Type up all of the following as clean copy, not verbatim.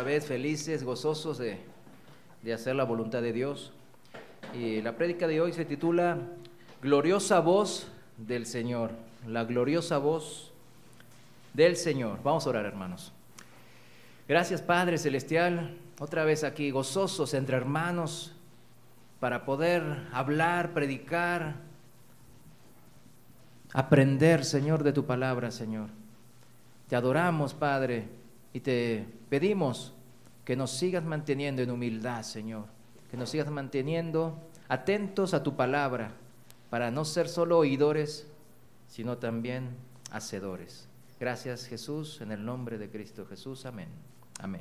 vez felices, gozosos de hacer la voluntad de Dios. Y la prédica de hoy se titula Gloriosa voz del Señor, la gloriosa voz del Señor. Vamos a orar, hermanos. Gracias, Padre Celestial, otra vez aquí, gozosos entre hermanos, para poder hablar, predicar, aprender, Señor, de tu palabra, Señor. Te adoramos, Padre, y te pedimos que nos sigas manteniendo en humildad, Señor, que nos sigas manteniendo atentos a tu palabra, para no ser solo oidores, sino también hacedores. Gracias, Jesús, en el nombre de Cristo Jesús, amén. Amén.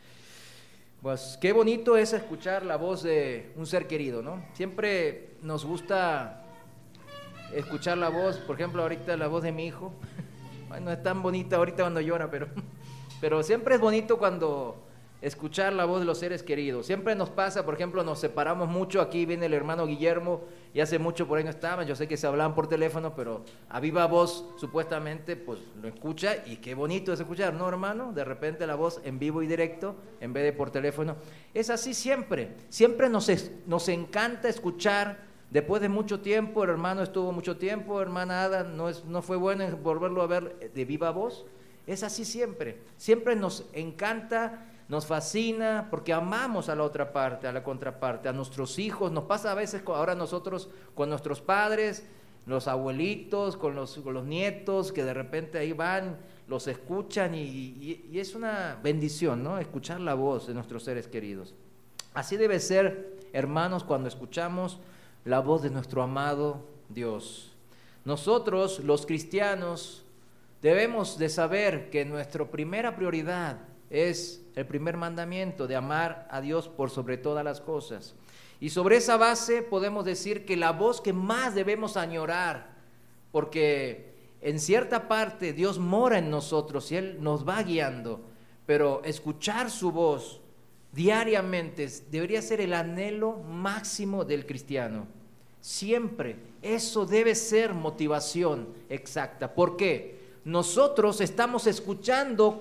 Pues qué bonito es escuchar la voz de un ser querido, ¿no? Siempre nos gusta escuchar la voz, por ejemplo, ahorita la voz de mi hijo. No es tan bonita ahorita cuando llora, pero siempre es bonito cuando escuchar la voz de los seres queridos. Siempre nos pasa, por ejemplo, nos separamos mucho. Aquí viene el hermano Guillermo y hace mucho por ahí no estaban. Yo sé que se hablaban por teléfono, pero a viva voz supuestamente pues lo escucha y qué bonito es escuchar, ¿no, hermano? De repente la voz en vivo y directo en vez de por teléfono. Es así siempre. Siempre nos encanta escuchar. Después de mucho tiempo, el hermano estuvo mucho tiempo, hermana Ada, no fue bueno volverlo a ver de viva voz. Es así siempre. Siempre nos encanta, nos fascina, porque amamos a la otra parte, a la contraparte, a nuestros hijos. Nos pasa a veces ahora nosotros con nuestros padres, los abuelitos, con los nietos, que de repente ahí van, los escuchan y es una bendición, ¿no? Escuchar la voz de nuestros seres queridos. Así debe ser, hermanos, cuando escuchamos la voz de nuestro amado Dios. Nosotros, los cristianos, debemos de saber que nuestra primera prioridad es el primer mandamiento de amar a Dios por sobre todas las cosas. Y sobre esa base podemos decir que la voz que más debemos añorar, porque en cierta parte Dios mora en nosotros y Él nos va guiando, pero escuchar su voz diariamente debería ser el anhelo máximo del cristiano. Siempre, eso debe ser motivación exacta. ¿Por qué? Nosotros estamos escuchando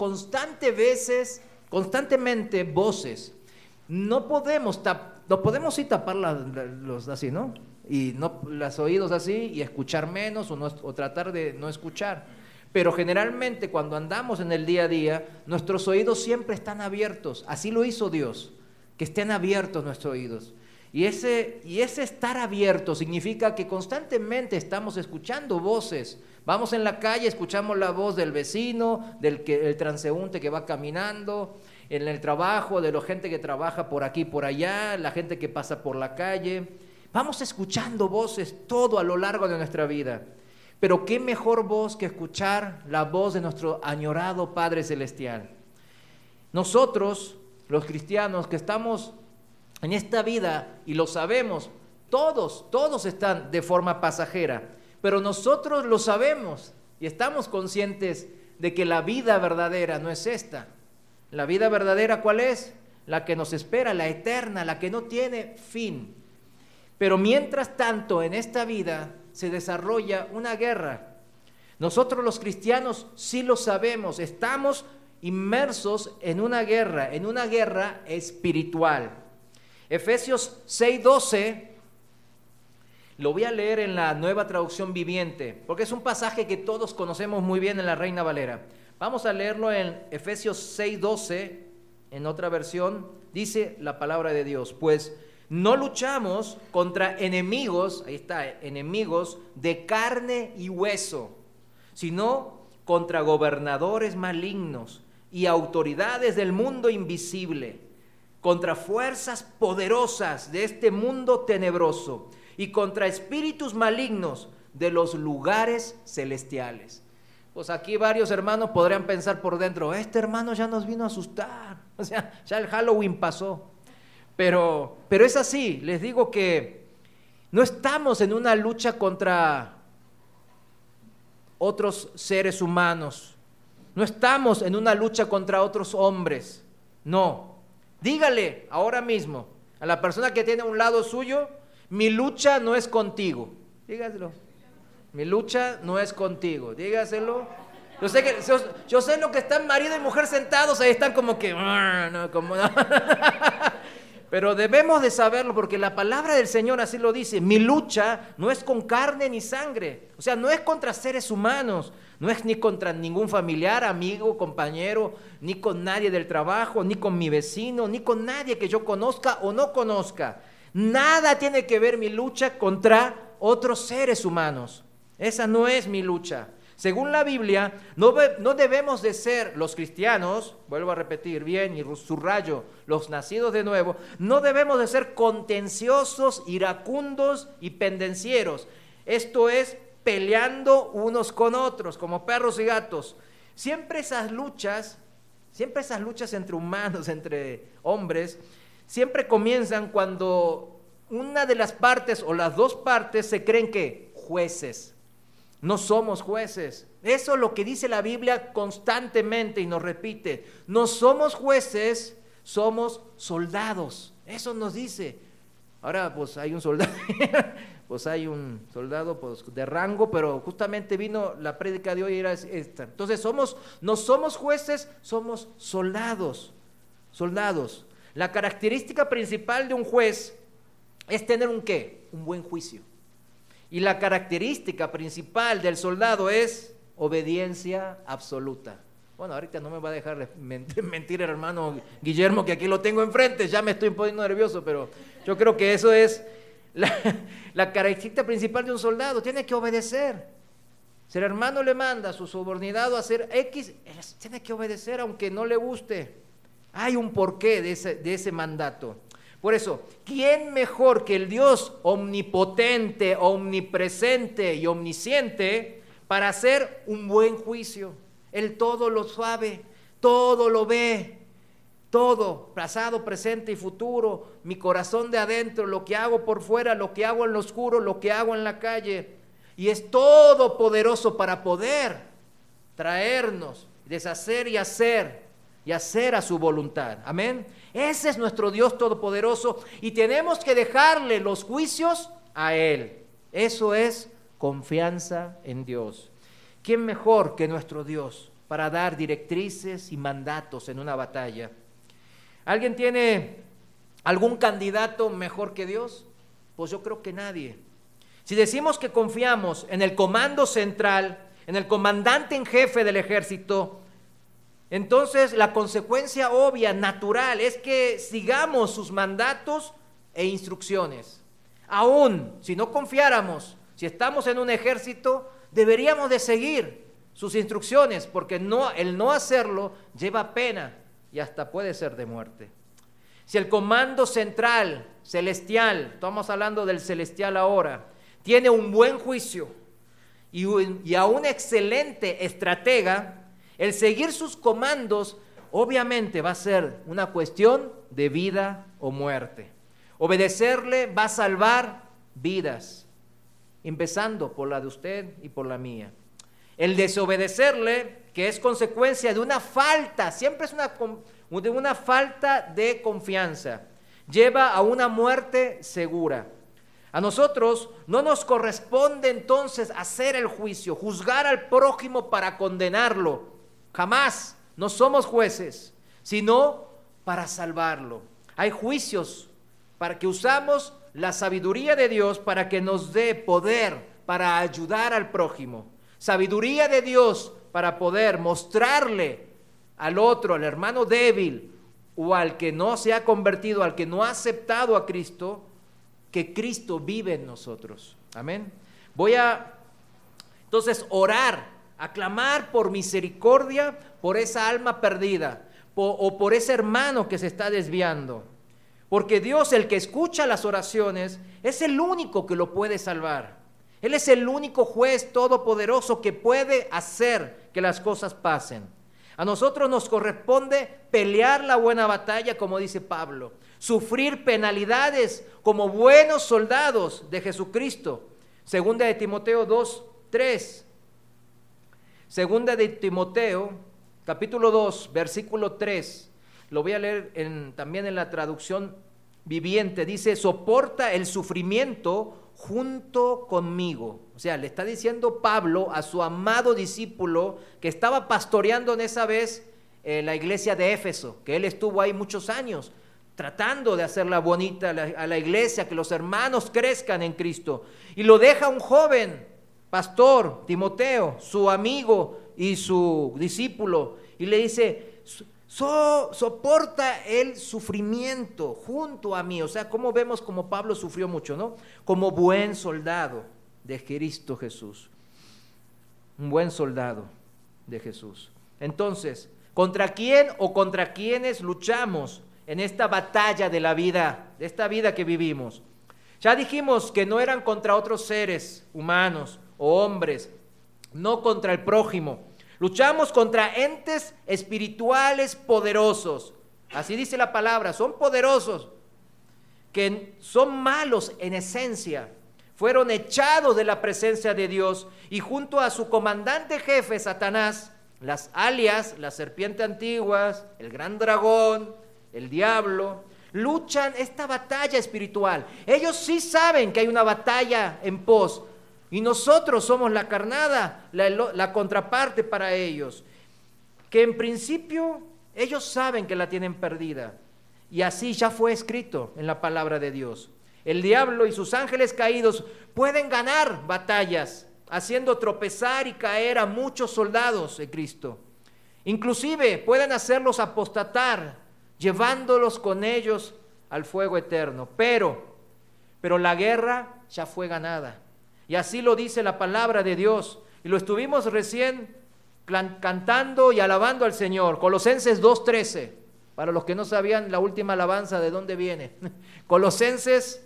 constantemente voces. No podemos sí tapar los así, ¿no? Y no los oídos así y escuchar menos o tratar de no escuchar. Pero generalmente cuando andamos en el día a día, nuestros oídos siempre están abiertos. Así lo hizo Dios, que estén abiertos nuestros oídos. Y ese estar abierto significa que constantemente estamos escuchando voces. Vamos en la calle, escuchamos la voz del vecino, el transeúnte que va caminando, en el trabajo, de la gente que trabaja por aquí y por allá, la gente que pasa por la calle. Vamos escuchando voces todo a lo largo de nuestra vida. Pero qué mejor voz que escuchar la voz de nuestro añorado Padre Celestial. Nosotros, los cristianos que estamos en esta vida, y lo sabemos, todos están de forma pasajera, pero nosotros lo sabemos y estamos conscientes de que la vida verdadera no es esta. La vida verdadera, ¿cuál es? La que nos espera, la eterna, la que no tiene fin. Pero mientras tanto, en esta vida se desarrolla una guerra. Nosotros los cristianos sí lo sabemos, estamos inmersos en una guerra espiritual. Efesios 6:12, lo voy a leer en la Nueva Traducción Viviente, porque es un pasaje que todos conocemos muy bien en la Reina Valera. Vamos a leerlo en Efesios 6:12, en otra versión, dice la palabra de Dios, pues no luchamos contra enemigos, ahí está, enemigos de carne y hueso, sino contra gobernadores malignos y autoridades del mundo invisible, contra fuerzas poderosas de este mundo tenebroso y contra espíritus malignos de los lugares celestiales. Pues aquí varios hermanos podrían pensar por dentro, este hermano ya nos vino a asustar, o sea, ya el Halloween pasó. Pero es así, les digo que no estamos en una lucha contra otros seres humanos, no estamos en una lucha contra otros hombres, no. Dígale ahora mismo a la persona que tiene a un lado suyo, mi lucha no es contigo, dígaselo, mi lucha no es contigo, dígaselo, Yo sé lo que están marido y mujer sentados, ahí están como que... No, como no. Pero debemos de saberlo porque la palabra del Señor así lo dice. Mi lucha no es con carne ni sangre. O sea, no es contra seres humanos. No es ni contra ningún familiar, amigo, compañero, ni con nadie del trabajo, ni con mi vecino, ni con nadie que yo conozca o no conozca. Nada tiene que ver mi lucha contra otros seres humanos. Esa no es mi lucha. Según la Biblia, no debemos de ser los cristianos, vuelvo a repetir bien y subrayo, los nacidos de nuevo, no debemos de ser contenciosos, iracundos y pendencieros. Esto es, peleando unos con otros, como perros y gatos. Siempre esas luchas entre humanos, entre hombres, siempre comienzan cuando una de las partes o las dos partes se creen que jueces. No somos jueces. Eso es lo que dice la Biblia constantemente y nos repite. No somos jueces, somos soldados. Eso nos dice. Ahora pues hay un soldado, pues, de rango, pero justamente vino la prédica de hoy era esta. Entonces no somos jueces, somos soldados. Soldados. La característica principal de un juez es tener un ¿qué? Un buen juicio. Y la característica principal del soldado es obediencia absoluta. Bueno, ahorita no me va a dejar mentir el hermano Guillermo, que aquí lo tengo enfrente, ya me estoy poniendo nervioso, pero yo creo que eso es la característica principal de un soldado, tiene que obedecer. Si el hermano le manda a su subordinado a hacer X, tiene que obedecer aunque no le guste. Hay un porqué de ese mandato. Por eso, ¿quién mejor que el Dios omnipotente, omnipresente y omnisciente para hacer un buen juicio? Él todo lo sabe, todo lo ve, todo, pasado, presente y futuro, mi corazón de adentro, lo que hago por fuera, lo que hago en lo oscuro, lo que hago en la calle. Y es todopoderoso para poder traernos, deshacer y hacer a su voluntad. Amén. Ese es nuestro Dios todopoderoso y tenemos que dejarle los juicios a Él. Eso es confianza en Dios. ¿Quién mejor que nuestro Dios para dar directrices y mandatos en una batalla? ¿Alguien tiene algún candidato mejor que Dios? Pues yo creo que nadie. Si decimos que confiamos en el comando central, en el comandante en jefe del ejército, entonces la consecuencia obvia, natural, es que sigamos sus mandatos e instrucciones. Aún si no confiáramos, si estamos en un ejército, deberíamos de seguir sus instrucciones, porque el no hacerlo lleva pena y hasta puede ser de muerte. Si el comando central, celestial, estamos hablando del celestial ahora, tiene un buen juicio y a un excelente estratega, el seguir sus comandos obviamente va a ser una cuestión de vida o muerte. Obedecerle va a salvar vidas, empezando por la de usted y por la mía. El desobedecerle, que es consecuencia de una falta, siempre es de una falta de confianza, lleva a una muerte segura. A nosotros no nos corresponde entonces hacer el juicio, juzgar al prójimo para condenarlo. Jamás, no somos jueces, sino para salvarlo. Hay juicios para que usamos la sabiduría de Dios para que nos dé poder para ayudar al prójimo. Sabiduría de Dios para poder mostrarle al otro, al hermano débil o al que no se ha convertido, al que no ha aceptado a Cristo, que Cristo vive en nosotros. Amén. Voy a entonces orar, a clamar por misericordia por esa alma perdida o por ese hermano que se está desviando. Porque Dios, el que escucha las oraciones, es el único que lo puede salvar. Él es el único juez todopoderoso que puede hacer que las cosas pasen. A nosotros nos corresponde pelear la buena batalla, como dice Pablo, sufrir penalidades como buenos soldados de Jesucristo. Segunda de Timoteo 2:3. Segunda de Timoteo, capítulo 2, versículo 3. Lo voy a leer también en la traducción viviente. Dice, soporta el sufrimiento junto conmigo. O sea, le está diciendo Pablo a su amado discípulo que estaba pastoreando en esa vez la iglesia de Éfeso, que él estuvo ahí muchos años, tratando de hacerla bonita a la iglesia, que los hermanos crezcan en Cristo. Y lo deja un joven pastor, Timoteo, su amigo y su discípulo, y le dice, soporta el sufrimiento junto a mí. O sea, como vemos como Pablo sufrió mucho, ¿no? Como buen soldado de Cristo Jesús. Un buen soldado de Jesús. Entonces, ¿contra quién o contra quiénes luchamos en esta batalla de la vida, de esta vida que vivimos? Ya dijimos que no eran contra otros seres humanos o hombres, no contra el prójimo. Luchamos contra entes espirituales poderosos. Así dice la palabra, son poderosos, que son malos en esencia. Fueron echados de la presencia de Dios y junto a su comandante jefe, Satanás, las alias, las serpientes antiguas, el gran dragón, el diablo, luchan esta batalla espiritual. Ellos sí saben que hay una batalla en pos y nosotros somos la carnada, la contraparte para ellos, que en principio ellos saben que la tienen perdida y así ya fue escrito en la palabra de Dios. El diablo y sus ángeles caídos pueden ganar batallas, haciendo tropezar y caer a muchos soldados de Cristo. Inclusive pueden hacerlos apostatar, llevándolos con ellos al fuego eterno. Pero la guerra ya fue ganada. Y así lo dice la palabra de Dios. Y lo estuvimos recién cantando y alabando al Señor. Colosenses 2:13. Para los que no sabían la última alabanza de dónde viene. Colosenses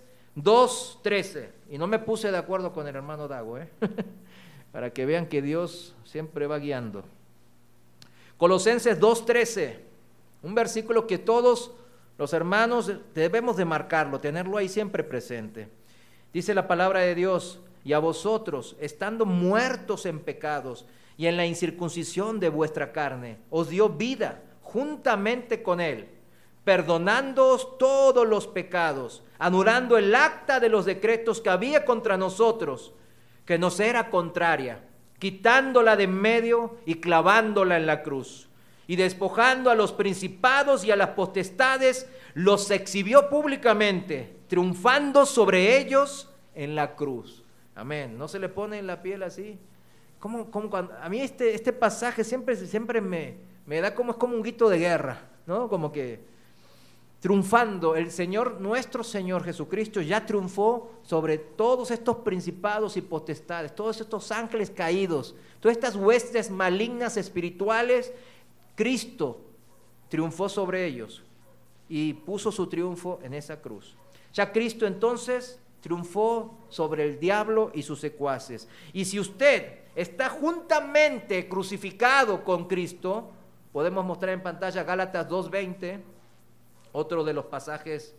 2:13. Y no me puse de acuerdo con el hermano Dago, para que vean que Dios siempre va guiando. Colosenses 2:13. Un versículo que todos los hermanos debemos de marcarlo, tenerlo ahí siempre presente. Dice la palabra de Dios: y a vosotros, estando muertos en pecados y en la incircuncisión de vuestra carne, os dio vida juntamente con él, perdonándoos todos los pecados, anulando el acta de los decretos que había contra nosotros, que nos era contraria, quitándola de en medio y clavándola en la cruz. Y despojando a los principados y a las potestades, los exhibió públicamente, triunfando sobre ellos en la cruz. Amén. ¿No se le pone en la piel así? A mí este pasaje siempre me da como, es como un grito de guerra, ¿no? Como que triunfando, el Señor, nuestro Señor Jesucristo ya triunfó sobre todos estos principados y potestades, todos estos ángeles caídos, todas estas huestes malignas espirituales. Cristo triunfó sobre ellos y puso su triunfo en esa cruz. Ya Cristo entonces triunfó sobre el diablo y sus secuaces. Y si usted está juntamente crucificado con Cristo, podemos mostrar en pantalla Gálatas 2:20, otro de los pasajes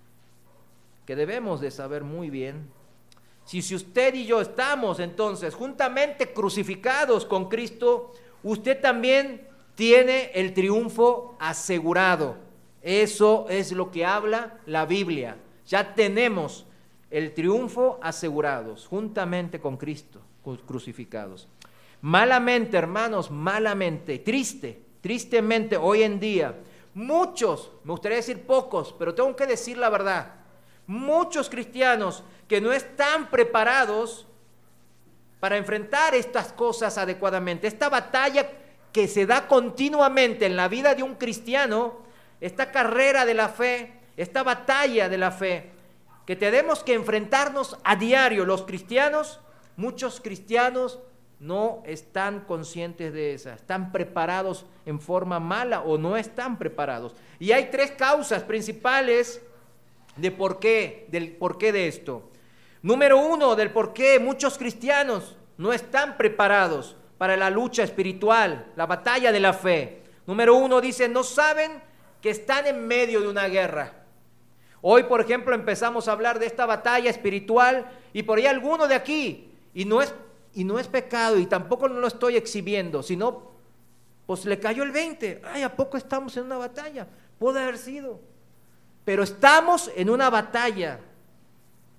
que debemos de saber muy bien. Si usted y yo estamos entonces juntamente crucificados con Cristo, usted también tiene el triunfo asegurado. Eso es lo que habla la Biblia. Ya tenemos el triunfo asegurados, juntamente con Cristo, crucificados. Malamente, hermanos, malamente, tristemente hoy en día, muchos, me gustaría decir pocos, pero tengo que decir la verdad, muchos cristianos que no están preparados para enfrentar estas cosas adecuadamente. Esta batalla que se da continuamente en la vida de un cristiano, esta carrera de la fe, esta batalla de la fe, que tenemos que enfrentarnos a diario los cristianos. Muchos cristianos no están conscientes de esa, están preparados en forma mala o no están preparados. Y hay tres causas principales del porqué de esto. Número uno, del por qué muchos cristianos no están preparados para la lucha espiritual, la batalla de la fe. Número uno, dice, no saben que están en medio de una guerra. Hoy, por ejemplo, empezamos a hablar de esta batalla espiritual y por ahí alguno de aquí, y no es pecado y tampoco no lo estoy exhibiendo, sino pues le cayó el 20. Ay, ¿a poco estamos en una batalla? Puede haber sido. Pero estamos en una batalla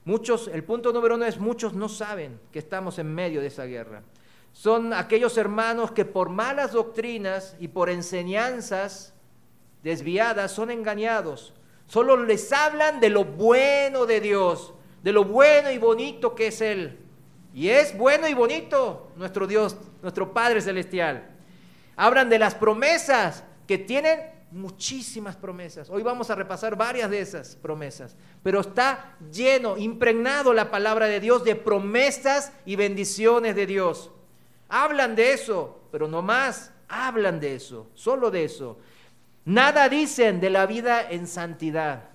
El punto número 1 es: muchos no saben que estamos en medio de esa guerra. Son aquellos hermanos que por malas doctrinas y por enseñanzas desviadas son engañados. Solo les hablan de lo bueno de Dios, de lo bueno y bonito que es Él. Y es bueno y bonito nuestro Dios, nuestro Padre Celestial. Hablan de las promesas, que tienen muchísimas promesas. Hoy vamos a repasar varias de esas promesas, pero está lleno, impregnado la palabra de Dios de promesas y bendiciones de Dios. Hablan de eso, pero no más, hablan de eso, solo de eso. Nada dicen de la vida en santidad,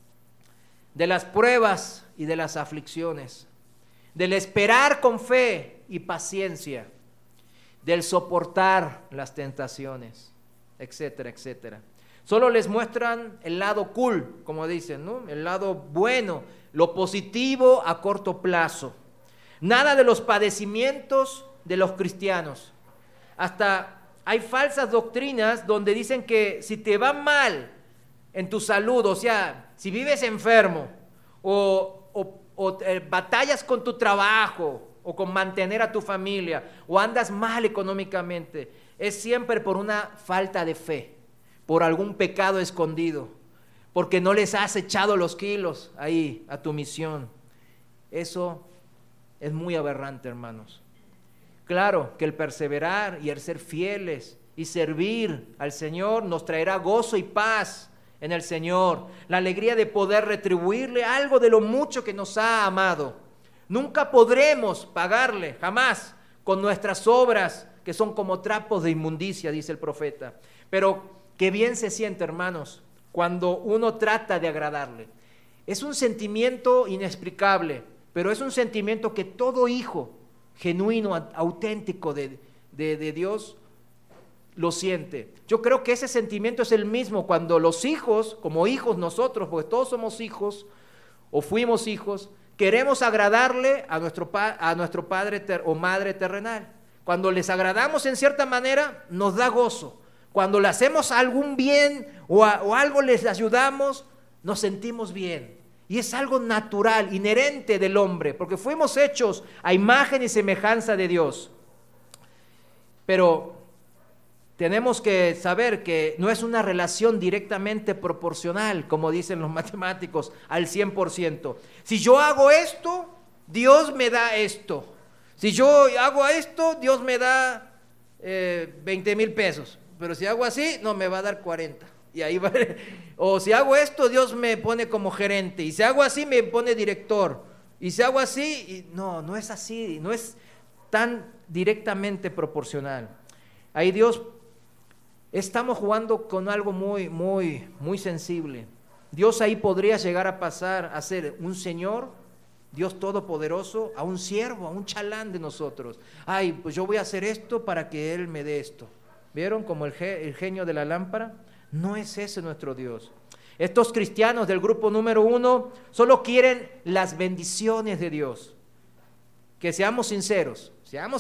de las pruebas y de las aflicciones, del esperar con fe y paciencia, del soportar las tentaciones, etcétera, etcétera. Solo les muestran el lado cool, como dicen, ¿no? El lado bueno, lo positivo a corto plazo. Nada de los padecimientos de los cristianos. Hasta hay falsas doctrinas donde dicen que si te va mal en tu salud, o sea, si vives enfermo o batallas con tu trabajo o con mantener a tu familia o andas mal económicamente, es siempre por una falta de fe, por algún pecado escondido, porque no les has echado los kilos ahí a tu misión. Eso es muy aberrante, hermanos. Claro que el perseverar y el ser fieles y servir al Señor nos traerá gozo y paz en el Señor, la alegría de poder retribuirle algo de lo mucho que nos ha amado. Nunca podremos pagarle, jamás, con nuestras obras, que son como trapos de inmundicia, dice el profeta. Pero qué bien se siente, hermanos, cuando uno trata de agradarle. Es un sentimiento inexplicable, pero es un sentimiento que todo hijo genuino, auténtico de Dios lo siente. Yo creo que ese sentimiento es el mismo cuando los hijos, como hijos nosotros, porque todos somos hijos o fuimos hijos, queremos agradarle a nuestro padre o madre terrenal. Cuando les agradamos en cierta manera, nos da gozo. Cuando le hacemos algún bien o algo les ayudamos, nos sentimos bien. Y es algo natural, inherente del hombre, porque fuimos hechos a imagen y semejanza de Dios. Pero tenemos que saber que no es una relación directamente proporcional, como dicen los matemáticos, al 100%. Si yo hago esto, Dios me da esto. Si yo hago esto, Dios me da 20,000 pesos. Pero si hago así, no, me va a dar 40. Y ahí va. O si hago esto, Dios me pone como gerente. Y si hago así, me pone director. Y si hago así, no es así. No es tan directamente proporcional. Ahí Dios, estamos jugando con algo muy, muy, muy sensible. Dios ahí podría llegar a pasar a ser un Señor, Dios Todopoderoso, a un siervo, a un chalán de nosotros. Ay, pues yo voy a hacer esto para que Él me dé esto. ¿Vieron como el genio de la lámpara? No es ese nuestro Dios. Estos cristianos del grupo número 1 solo quieren las bendiciones de Dios. Que seamos sinceros.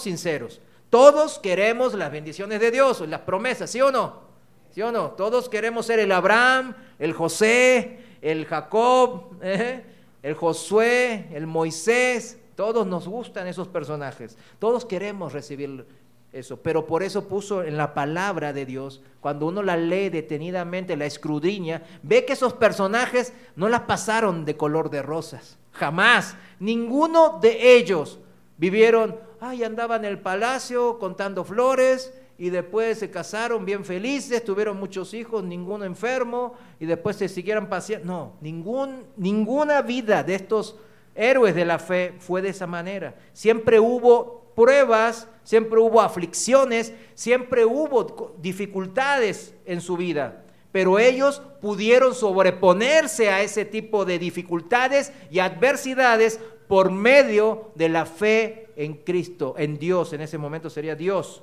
Todos queremos las bendiciones de Dios, las promesas, ¿sí o no? ¿Sí o no? Todos queremos ser el Abraham, el José, el Jacob, el Josué, el Moisés. Todos nos gustan esos personajes. Todos queremos recibir eso, pero por eso puso en la palabra de Dios, cuando uno la lee detenidamente, la escudriña, ve que esos personajes no la pasaron de color de rosas, jamás. Ninguno de ellos vivieron, andaban en el palacio contando flores y después se casaron bien felices, tuvieron muchos hijos, ninguno enfermo y después se siguieron paseando. No, ninguna vida de estos héroes de la fe fue de esa manera. Siempre hubo pruebas, siempre hubo aflicciones, siempre hubo dificultades en su vida, pero ellos pudieron sobreponerse a ese tipo de dificultades y adversidades por medio de la fe en Cristo, en Dios. En ese momento sería Dios.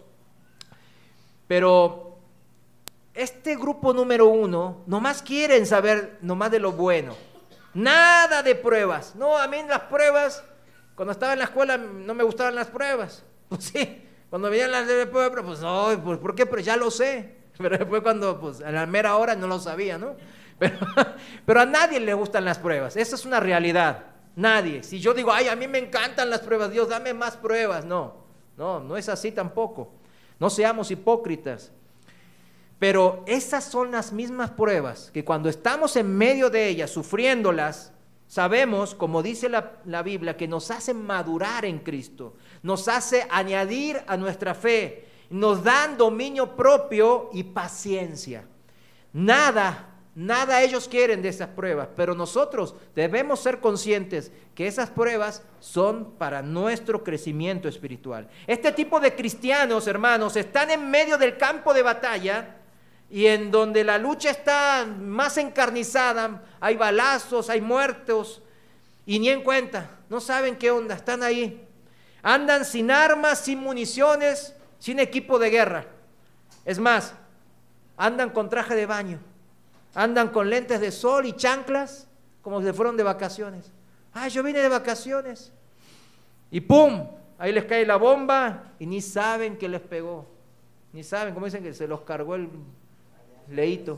Pero este grupo número 1 nomás quieren saber nomás de lo bueno, nada de pruebas. No, a mí las pruebas, cuando estaba en la escuela no me gustaban las pruebas. Pues sí, cuando venían las de pruebas, pues no, pues ¿por qué? Pero ya lo sé. Pero después cuando, pues a la mera hora no lo sabía, ¿no? Pero a nadie le gustan las pruebas, esa es una realidad. Nadie. Si yo digo, ay, a mí me encantan las pruebas, Dios, dame más pruebas. No es así tampoco. No seamos hipócritas. Pero esas son las mismas pruebas que cuando estamos en medio de ellas, sufriéndolas, sabemos, como dice la Biblia, que nos hace madurar en Cristo, nos hace añadir a nuestra fe, nos dan dominio propio y paciencia. Nada ellos quieren de esas pruebas, pero nosotros debemos ser conscientes que esas pruebas son para nuestro crecimiento espiritual. Este tipo de cristianos, hermanos, están en medio del campo de batalla y en donde la lucha está más encarnizada, hay balazos, hay muertos y ni en cuenta, no saben qué onda, están ahí, andan sin armas, sin municiones, sin equipo de guerra. Es más, andan con traje de baño, andan con lentes de sol y chanclas como si fueron de vacaciones. Ah, yo vine de vacaciones. Y ¡pum! Ahí les cae la bomba y ni saben que les pegó. Ni saben, como dicen que se los cargó el Leito.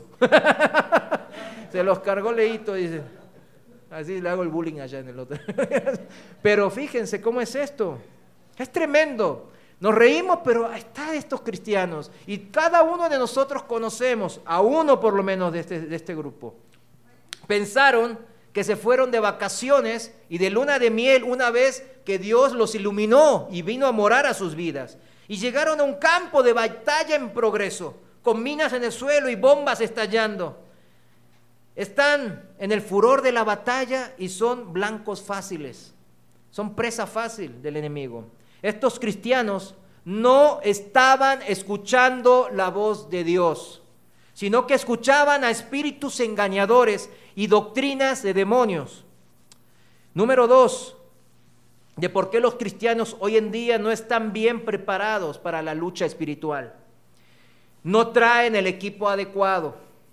Se los cargó Leito, dicen. Así le hago el bullying allá en el otro. Pero fíjense cómo es esto. Es tremendo. Nos reímos, pero ahí están estos cristianos. Y cada uno de nosotros conocemos a uno por lo menos de este grupo. Pensaron que se fueron de vacaciones y de luna de miel una vez que Dios los iluminó y vino a morar a sus vidas. Y llegaron a un campo de batalla en progreso, con minas en el suelo y bombas estallando. Están en el furor de la batalla y son blancos fáciles. Son presa fácil del enemigo. Estos cristianos no estaban escuchando la voz de Dios, sino que escuchaban a espíritus engañadores y doctrinas de demonios. Número 2, de por qué los cristianos hoy en día no están bien preparados para la lucha espiritual. No traen el equipo adecuado.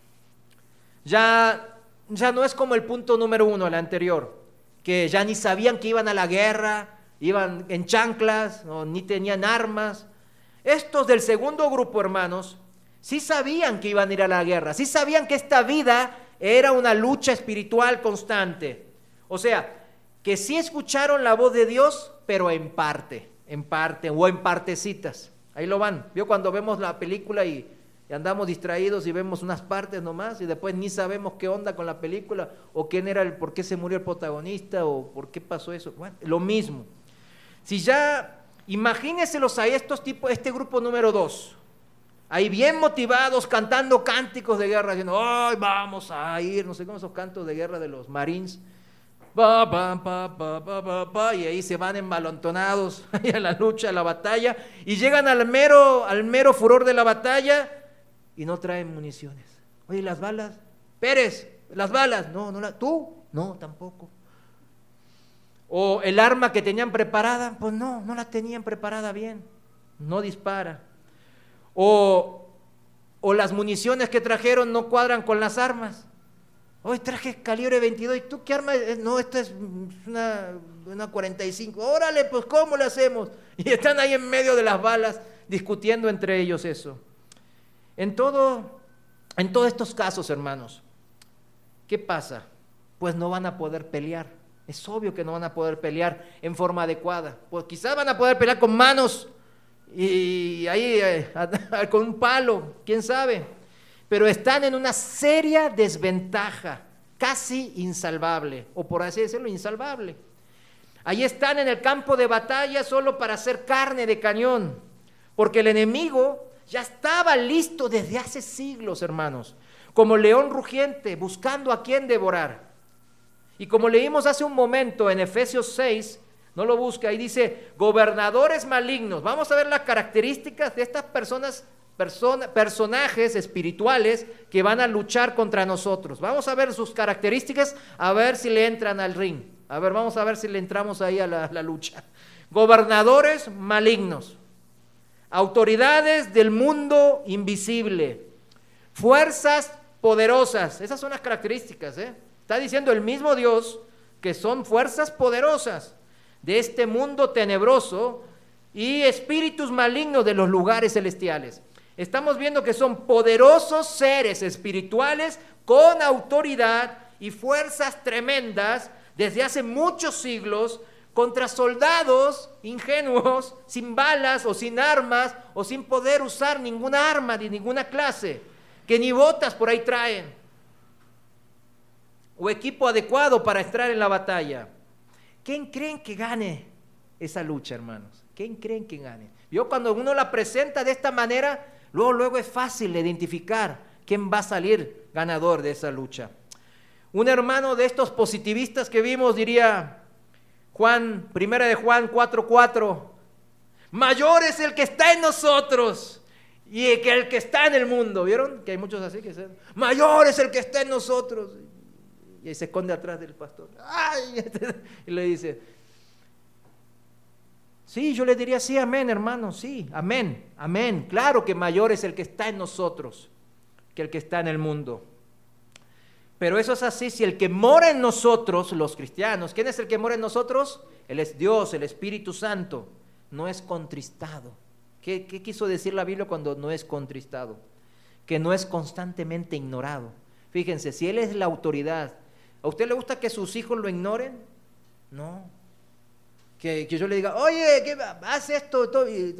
Ya no es como el punto número 1, el anterior, que ya ni sabían que iban a la guerra, iban en chanclas, ni tenían armas. Estos del segundo grupo, hermanos, sí sabían que iban a ir a la guerra, sí sabían que esta vida era una lucha espiritual constante. O sea, que sí escucharon la voz de Dios, pero en parte o en partecitas. Ahí lo van. ¿Vio cuando vemos la película y andamos distraídos y vemos unas partes nomás y después ni sabemos qué onda con la película o quién era por qué se murió el protagonista o por qué pasó eso? Bueno, lo mismo. Si ya, imagínenselos a estos tipos, este grupo número 2, ahí bien motivados, cantando cánticos de guerra, diciendo, ¡ay, vamos a ir! No sé cómo esos cantos de guerra de los Marines. Y ahí se van embalontonados a la lucha, a la batalla, y llegan al mero furor de la batalla y no traen municiones. Oye, ¿las balas? Pérez, ¿las balas? No, ¿tú? No, tampoco. O el arma que tenían preparada, pues no la tenían preparada bien, no dispara. O las municiones que trajeron no cuadran con las armas. Hoy traje calibre 22, ¿y tú qué arma? No, esta es una 45. Órale, pues ¿cómo le hacemos? Y están ahí en medio de las balas discutiendo entre ellos eso. En todos estos casos, hermanos, ¿qué pasa? Pues no van a poder pelear. Es obvio que no van a poder pelear en forma adecuada. Pues quizás van a poder pelear con manos y ahí con un palo, quién sabe. Pero están en una seria desventaja, casi insalvable, o por así decirlo, insalvable. Ahí están en el campo de batalla solo para hacer carne de cañón, porque el enemigo ya estaba listo desde hace siglos, hermanos, como león rugiente, buscando a quien devorar. Y como leímos hace un momento en Efesios 6, no lo busca, ahí dice, gobernadores malignos. Vamos a ver las características de estas personajes espirituales que van a luchar contra nosotros. Vamos a ver sus características, a ver si le entran al ring. A ver, vamos a ver si le entramos ahí a la lucha. Gobernadores malignos, autoridades del mundo invisible, fuerzas poderosas. Esas son las características, Está diciendo el mismo Dios que son fuerzas poderosas de este mundo tenebroso y espíritus malignos de los lugares celestiales. Estamos viendo que son poderosos seres espirituales con autoridad y fuerzas tremendas desde hace muchos siglos contra soldados ingenuos, sin balas o sin armas o sin poder usar ninguna arma de ninguna clase, que ni botas por ahí traen o equipo adecuado para entrar en la batalla. ¿Quién creen que gane esa lucha, hermanos? ¿Quién creen que gane? Yo, cuando uno la presenta de esta manera, luego es fácil identificar quién va a salir ganador de esa lucha. Un hermano de estos positivistas que vimos diría, Primera de Juan 4:4, mayor es el que está en nosotros y que el que está en el mundo. ¿Vieron? Que hay muchos así que dicen, mayor es el que está en nosotros. Y ahí se esconde atrás del pastor. ¡Ay! Y le dice, sí, yo le diría, sí, amén, hermano, sí, amén, amén. Claro que mayor es el que está en nosotros que el que está en el mundo. Pero eso es así si el que mora en nosotros, los cristianos, ¿quién es el que mora en nosotros? Él es Dios, el Espíritu Santo, no es contristado. ¿Qué quiso decir la Biblia cuando no es contristado? Que no es constantemente ignorado. Fíjense, si Él es la autoridad, ¿a usted le gusta que sus hijos lo ignoren? No. Que yo le diga, oye, haz esto, todo. Y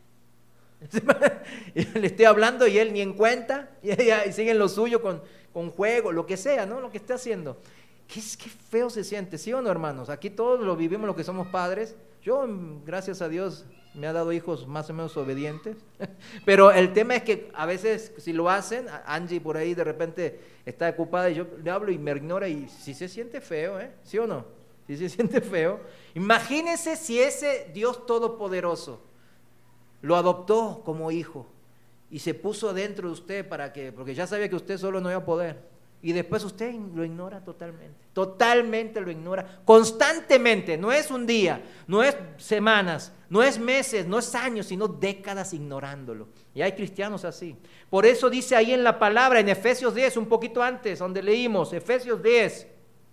le estoy hablando y él ni en cuenta, y sigue en lo suyo con juego, lo que sea, ¿no? Lo que esté haciendo. Qué feo se siente, ¿sí o no, hermanos? Aquí todos lo vivimos los que somos padres. Yo, gracias a Dios, me ha dado hijos más o menos obedientes. Pero el tema es que a veces, si lo hacen, Angie por ahí de repente está ocupada y yo le hablo y me ignora, y sí se siente feo, ¿sí o no? Sí se siente feo. Imagínense si ese Dios todopoderoso lo adoptó como hijo y se puso dentro de usted porque ya sabía que usted solo no iba a poder, y después usted lo ignora totalmente lo ignora, constantemente, no es un día, no es semanas, no es meses, no es años, sino décadas ignorándolo. Y hay cristianos así. Por eso dice ahí en la palabra, en Efesios 10, un poquito antes, donde leímos, Efesios 10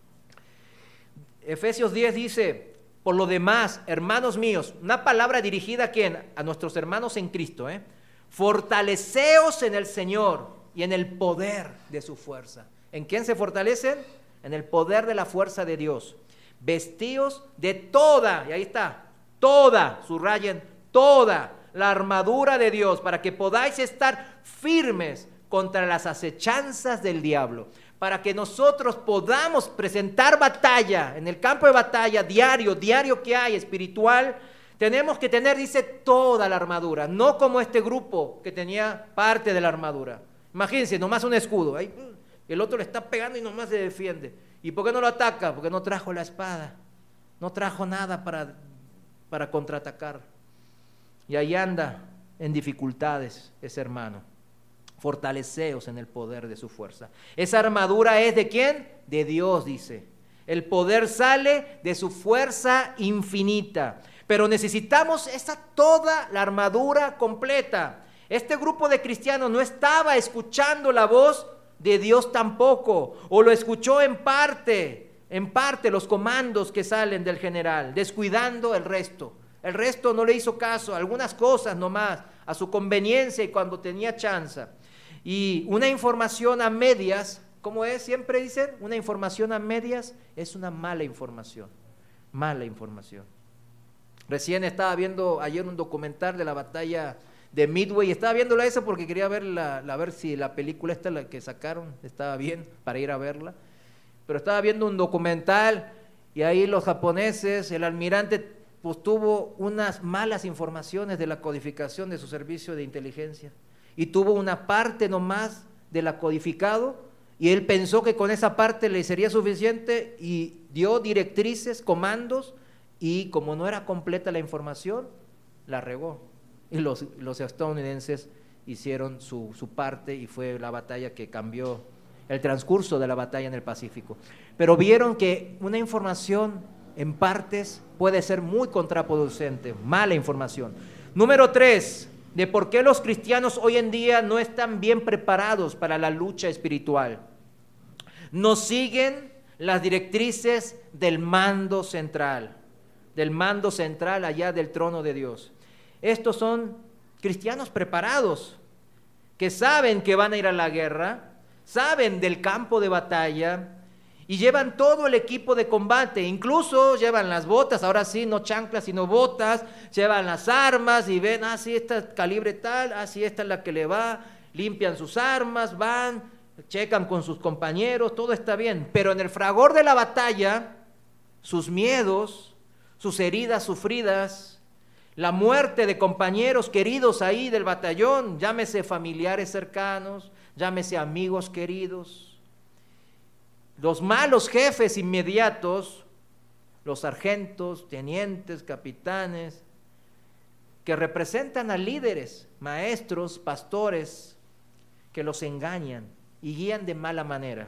dice, por lo demás, hermanos míos, una palabra dirigida ¿a quién? A nuestros hermanos en Cristo, fortaleceos en el Señor y en el poder de su fuerza. ¿En quién se fortalecen? En el poder de la fuerza de Dios. Vestíos de toda, y ahí está, toda, subrayen, toda la armadura de Dios, para que podáis estar firmes contra las acechanzas del diablo. Para que nosotros podamos presentar batalla, en el campo de batalla diario que hay, espiritual, tenemos que tener, dice, toda la armadura, no como este grupo que tenía parte de la armadura. Imagínense, nomás un escudo, ahí, el otro le está pegando y nomás se defiende. ¿Y por qué no lo ataca? Porque no trajo la espada, no trajo nada para contraatacar. Y ahí anda en dificultades ese hermano. Fortaleceos en el poder de su fuerza. Esa armadura es ¿de quién? De Dios, dice. El poder sale de su fuerza infinita. Pero necesitamos toda la armadura completa. Este grupo de cristianos no estaba escuchando la voz de Dios tampoco, o lo escuchó en parte los comandos que salen del general, descuidando el resto. El resto no le hizo caso, algunas cosas nomás, a su conveniencia y cuando tenía chance. Y una información a medias, ¿cómo es? Siempre dicen, una información a medias es una mala información. Mala información. Recién estaba viendo ayer un documental de la batalla de Midway, y estaba viéndola esa porque quería ver si la película esta la que sacaron estaba bien para ir a verla. Pero estaba viendo un documental y ahí los japoneses, el almirante pues tuvo unas malas informaciones de la codificación de su servicio de inteligencia. Y tuvo una parte nomás de la codificado, y él pensó que con esa parte le sería suficiente y dio directrices, comandos, y como no era completa la información, la regó. Y los estadounidenses hicieron su parte y fue la batalla que cambió el transcurso de la batalla en el Pacífico. Pero vieron que una información en partes puede ser muy contraproducente, mala información. Número 3, de por qué los cristianos hoy en día no están bien preparados para la lucha espiritual. No siguen las directrices del mando central allá del trono de Dios. Estos son cristianos preparados, que saben que van a ir a la guerra, saben del campo de batalla, y llevan todo el equipo de combate, incluso llevan las botas, ahora sí, no chanclas, sino botas, llevan las armas y ven, sí, esta es calibre tal, sí, esta es la que le va, limpian sus armas, van, checan con sus compañeros, todo está bien, pero en el fragor de la batalla, sus miedos, sus heridas sufridas, la muerte de compañeros queridos ahí del batallón, llámese familiares cercanos, llámese amigos queridos, los malos jefes inmediatos, los sargentos, tenientes, capitanes, que representan a líderes, maestros, pastores, que los engañan y guían de mala manera.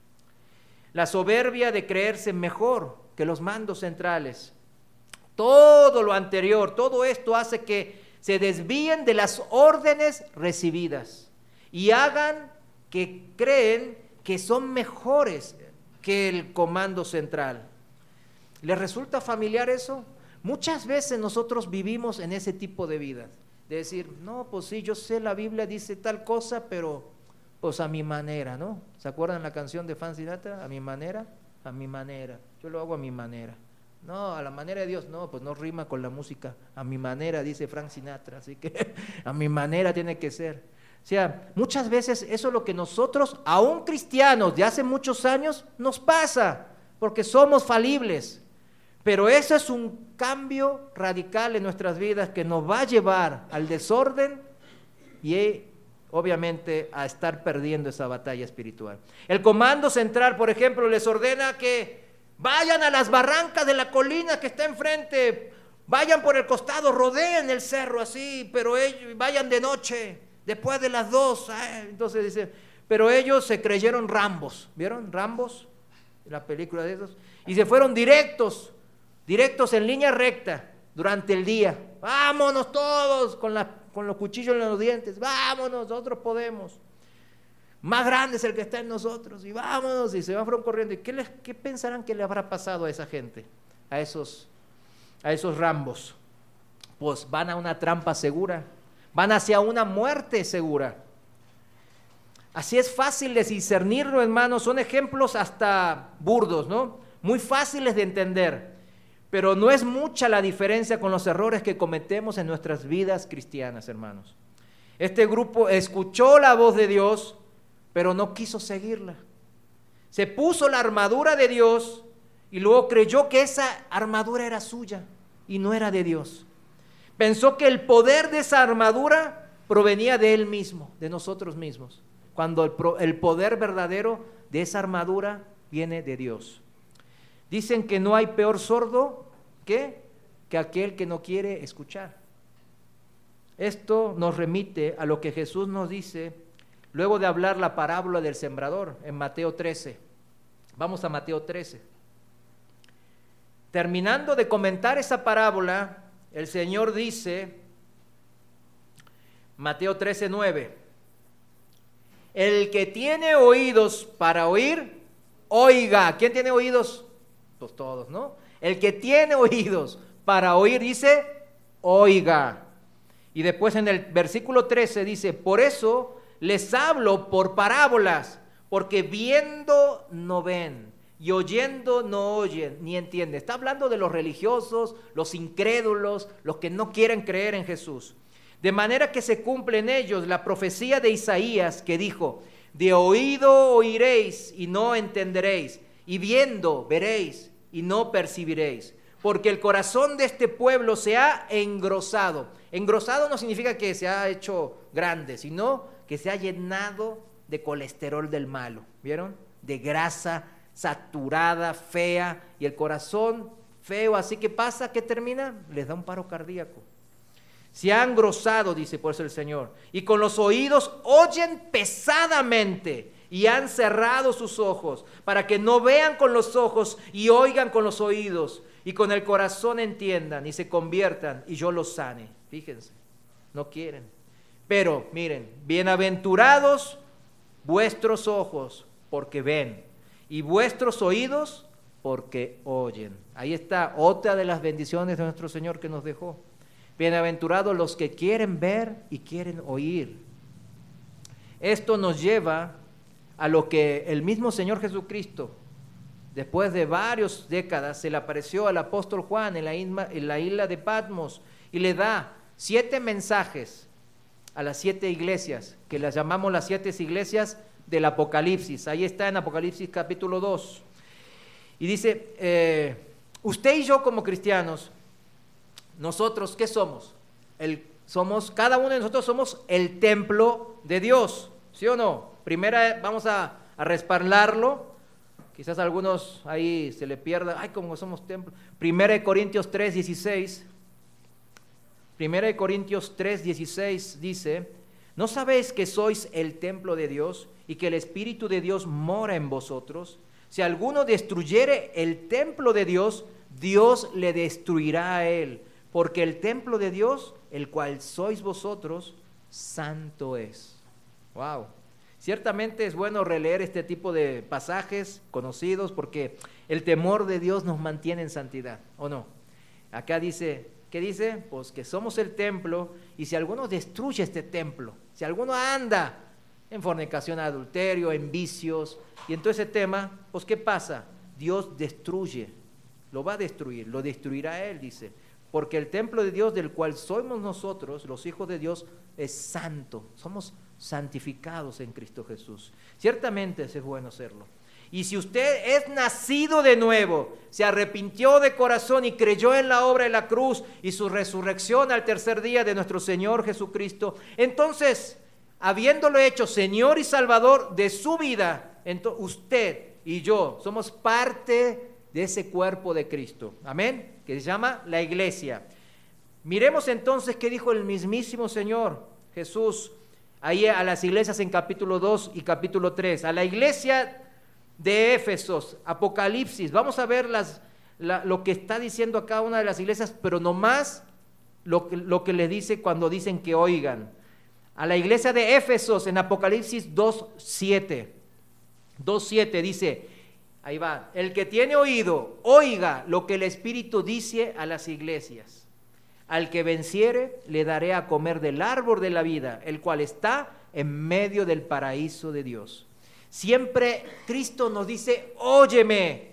La soberbia de creerse mejor que los mandos centrales. Todo lo anterior, todo esto hace que se desvíen de las órdenes recibidas y hagan que creen que son mejores que el comando central. ¿Les resulta familiar eso? Muchas veces nosotros vivimos en ese tipo de vida, de decir, no, pues sí, yo sé, la Biblia dice tal cosa, pero pues a mi manera, ¿no? ¿Se acuerdan la canción de Frank Sinatra? A mi manera, yo lo hago a mi manera. No, a la manera de Dios, no, pues no rima con la música, a mi manera, dice Frank Sinatra, así que a mi manera tiene que ser. O sea, muchas veces eso es lo que nosotros, aún cristianos de hace muchos años, nos pasa, porque somos falibles. Pero eso es un cambio radical en nuestras vidas que nos va a llevar al desorden y obviamente a estar perdiendo esa batalla espiritual. El comando central, por ejemplo, les ordena que vayan a las barrancas de la colina que está enfrente, vayan por el costado, rodeen el cerro así, pero ellos vayan de noche, después de las 2. Entonces dice, pero ellos se creyeron Rambos, ¿vieron? Rambos, la película de esos, y se fueron directos en línea recta durante el día. Vámonos todos con los cuchillos en los dientes, vámonos, nosotros podemos. Más grande es el que está en nosotros, y vámonos, y se fueron corriendo. ¿Y qué pensarán que le habrá pasado a esa gente, a esos Rambos? Pues van a una trampa segura, van hacia una muerte segura. Así es fácil de discernirlo, hermanos, son ejemplos hasta burdos, ¿no? Muy fáciles de entender, pero no es mucha la diferencia con los errores que cometemos en nuestras vidas cristianas, hermanos. Este grupo escuchó la voz de Dios, pero no quiso seguirla. Se puso la armadura de Dios y luego creyó que esa armadura era suya y no era de Dios. Pensó que el poder de esa armadura provenía de él mismo, de nosotros mismos, cuando el poder verdadero de esa armadura viene de Dios. Dicen que no hay peor sordo que aquel que no quiere escuchar. Esto nos remite a lo que Jesús nos dice luego de hablar la parábola del sembrador en Mateo 13. Vamos a Mateo 13. Terminando de comentar esa parábola, el Señor dice, Mateo 13:9, el que tiene oídos para oír, oiga. ¿Quién tiene oídos? Pues todos, ¿no? El que tiene oídos para oír, dice, oiga. Y después en el versículo 13 dice, por eso les hablo por parábolas, porque viendo no ven, y oyendo no oyen, ni entienden. Está hablando de los religiosos, los incrédulos, los que no quieren creer en Jesús. De manera que se cumple en ellos la profecía de Isaías que dijo, de oído oiréis y no entenderéis, y viendo veréis y no percibiréis, porque el corazón de este pueblo se ha engrosado. Engrosado no significa que se ha hecho grande, sino que se ha llenado de colesterol del malo, ¿vieron? De grasa saturada, fea, y el corazón feo, así que pasa, ¿qué termina? Les da un paro cardíaco. Se ha engrosado, dice por eso el Señor, y con los oídos oyen pesadamente, y han cerrado sus ojos, para que no vean con los ojos y oigan con los oídos, y con el corazón entiendan y se conviertan, y yo los sane. Fíjense, no quieren. Pero miren, bienaventurados vuestros ojos, porque ven, y vuestros oídos, porque oyen. Ahí está otra de las bendiciones de nuestro Señor que nos dejó. Bienaventurados los que quieren ver y quieren oír. Esto nos lleva a lo que el mismo Señor Jesucristo después de varias décadas, se le apareció al apóstol Juan en la isla de Patmos y le da 7 mensajes a las 7 iglesias, que las llamamos las 7 iglesias del Apocalipsis. Ahí está en Apocalipsis capítulo 2. Y dice, usted y yo como cristianos, nosotros, ¿qué somos? Cada uno de nosotros somos el templo de Dios, ¿sí o no? Primera, vamos a respaldarlo. Quizás a algunos ahí se le pierda, ay, como somos templo. 1 Corintios 3:16. 1 Corintios 3:16 dice, ¿no sabéis que sois el templo de Dios y que el Espíritu de Dios mora en vosotros? Si alguno destruyere el templo de Dios, Dios le destruirá a él, porque el templo de Dios, el cual sois vosotros, santo es. Wow. Ciertamente es bueno releer este tipo de pasajes conocidos porque el temor de Dios nos mantiene en santidad, ¿o no? Acá dice, ¿qué dice? Pues que somos el templo y si alguno destruye este templo, si alguno anda en fornicación, adulterio, en vicios y en todo ese tema, pues ¿qué pasa? Dios destruye, lo va a destruir, lo destruirá Él, dice. Porque el templo de Dios del cual somos nosotros, los hijos de Dios, es santo, somos santificados en Cristo Jesús. Ciertamente es bueno serlo. Y si usted es nacido de nuevo, se arrepintió de corazón y creyó en la obra de la cruz y su resurrección al tercer día de nuestro Señor Jesucristo, entonces, habiéndolo hecho Señor y Salvador de su vida, usted y yo somos parte de ese cuerpo de Cristo. Amén. Que se llama la iglesia. Miremos entonces qué dijo el mismísimo Señor Jesús ahí a las iglesias en capítulo 2 y capítulo 3. A la iglesia de Éfesos, Apocalipsis. Vamos a ver lo que está diciendo a cada una de las iglesias, pero nomás lo que les dice cuando dicen que oigan. A la iglesia de Éfesos en Apocalipsis 2:7. 2:7 dice, ahí va, el que tiene oído, oiga lo que el Espíritu dice a las iglesias. Al que venciere, le daré a comer del árbol de la vida, el cual está en medio del paraíso de Dios. Siempre Cristo nos dice, óyeme,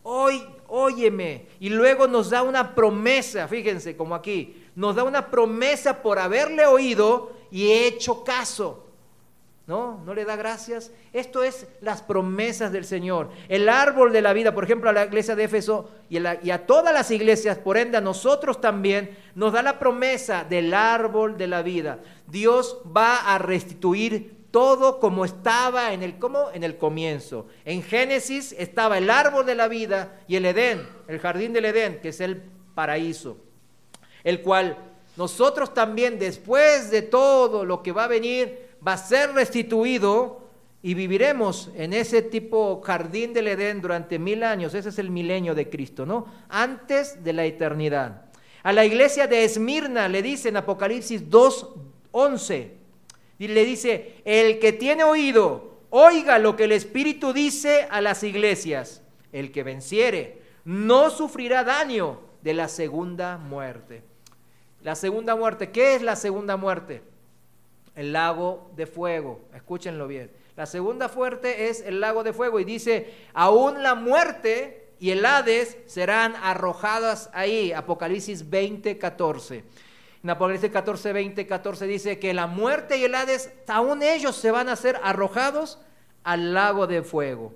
óyeme. Y luego nos da una promesa, fíjense como aquí, nos da una promesa por haberle oído y hecho caso. ¿No le da gracias? Esto es las promesas del Señor. El árbol de la vida, por ejemplo, a la iglesia de Éfeso y a todas las iglesias, por ende a nosotros también, nos da la promesa del árbol de la vida. Dios va a restituir todo como estaba en el comienzo. En Génesis estaba el árbol de la vida y el Edén, el jardín del Edén, que es el paraíso, el cual nosotros también, después de todo lo que va a venir, va a ser restituido y viviremos en ese tipo jardín del Edén durante 1000 años. Ese es el milenio de Cristo, ¿no? Antes de la eternidad. A la iglesia de Esmirna le dice en Apocalipsis 2:11, y le dice, el que tiene oído, oiga lo que el Espíritu dice a las iglesias. El que venciere no sufrirá daño de la segunda muerte. La segunda muerte, ¿qué es la segunda muerte? El lago de fuego, escúchenlo bien. La segunda muerte es el lago de fuego y dice, aún la muerte y el Hades serán arrojadas ahí. Apocalipsis 20:14. En Apocalipsis 14 dice que la muerte y el Hades, aún ellos se van a ser arrojados al lago de fuego.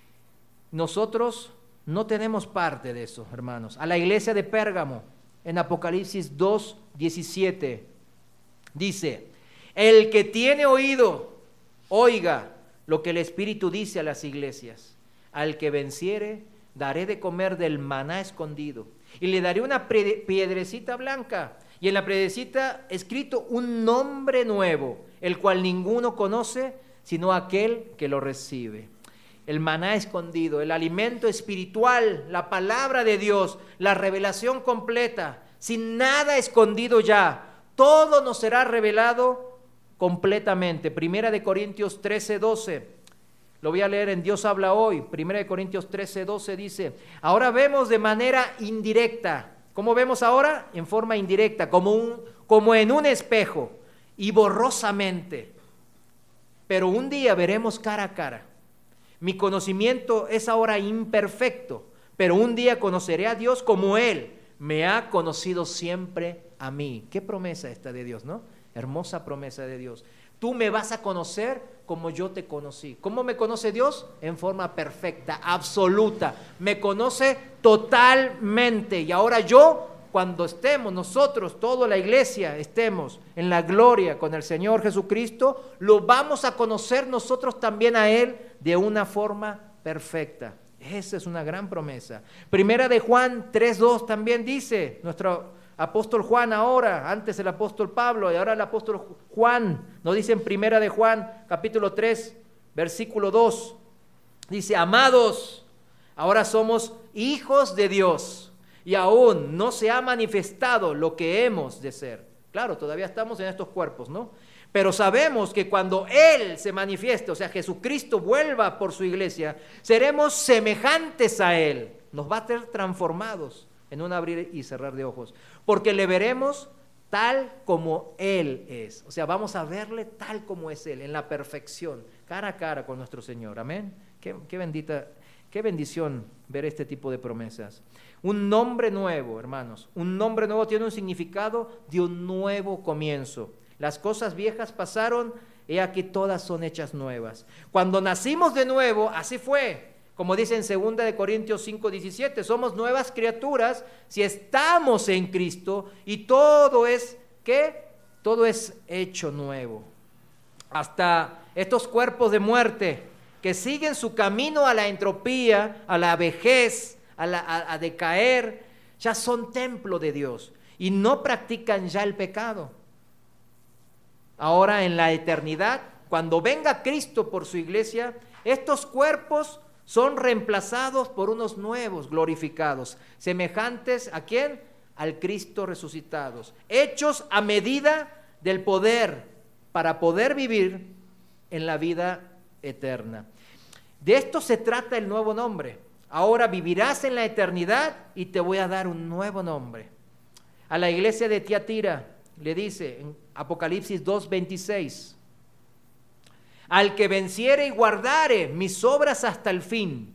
Nosotros no tenemos parte de eso, hermanos. A la iglesia de Pérgamo, en Apocalipsis 2:17, dice, el que tiene oído, oiga lo que el Espíritu dice a las iglesias. Al que venciere, daré de comer del maná escondido, y le daré una piedrecita blanca, y en la piedrecita escrito un nombre nuevo, el cual ninguno conoce, sino aquel que lo recibe. El maná escondido, el alimento espiritual, la palabra de Dios, la revelación completa, sin nada escondido ya, todo nos será revelado completamente. 1 Corintios 13:12, lo voy a leer en Dios habla hoy. 1 Corintios 13:12 dice, ahora vemos de manera indirecta. ¿Cómo vemos ahora? En forma indirecta, como en un espejo y borrosamente. Pero un día veremos cara a cara. Mi conocimiento es ahora imperfecto, pero un día conoceré a Dios como Él me ha conocido siempre a mí. Qué promesa esta de Dios, ¿no? Hermosa promesa de Dios. Tú me vas a conocer como yo te conocí. ¿Cómo me conoce Dios? En forma perfecta, absoluta. Me conoce totalmente. Y ahora yo, cuando estemos nosotros, toda la iglesia, estemos en la gloria con el Señor Jesucristo, lo vamos a conocer nosotros también a Él de una forma perfecta. Esa es una gran promesa. Primera de Juan 3:2 también dice, nuestro apóstol Juan ahora, antes el apóstol Pablo y ahora el apóstol Juan, nos dice en Primera de Juan, capítulo 3, versículo 2, dice, amados, ahora somos hijos de Dios y aún no se ha manifestado lo que hemos de ser. Claro, todavía estamos en estos cuerpos, ¿no? Pero sabemos que cuando Él se manifieste, o sea, Jesucristo vuelva por su iglesia, seremos semejantes a Él, nos va a ser transformados en un abrir y cerrar de ojos, porque le veremos tal como Él es. O sea, vamos a verle tal como es Él, en la perfección, cara a cara con nuestro Señor. Amén. Qué bendición ver este tipo de promesas. Un nombre nuevo, hermanos. Un nombre nuevo tiene un significado de un nuevo comienzo. Las cosas viejas pasaron, he aquí todas son hechas nuevas. Cuando nacimos de nuevo, así fue. Como dice en 2 Corintios 5:17, somos nuevas criaturas si estamos en Cristo y todo es, ¿qué? Todo es hecho nuevo. Hasta estos cuerpos de muerte que siguen su camino a la entropía, a la vejez, a decaer, ya son templo de Dios y no practican ya el pecado. Ahora en la eternidad, cuando venga Cristo por su iglesia, estos cuerpos son reemplazados por unos nuevos glorificados, semejantes ¿a quién? Al Cristo resucitados, hechos a medida del poder para poder vivir en la vida eterna. De esto se trata el nuevo nombre. Ahora vivirás en la eternidad y te voy a dar un nuevo nombre. A la iglesia de Tiatira le dice en Apocalipsis 2:26, al que venciere y guardare mis obras hasta el fin,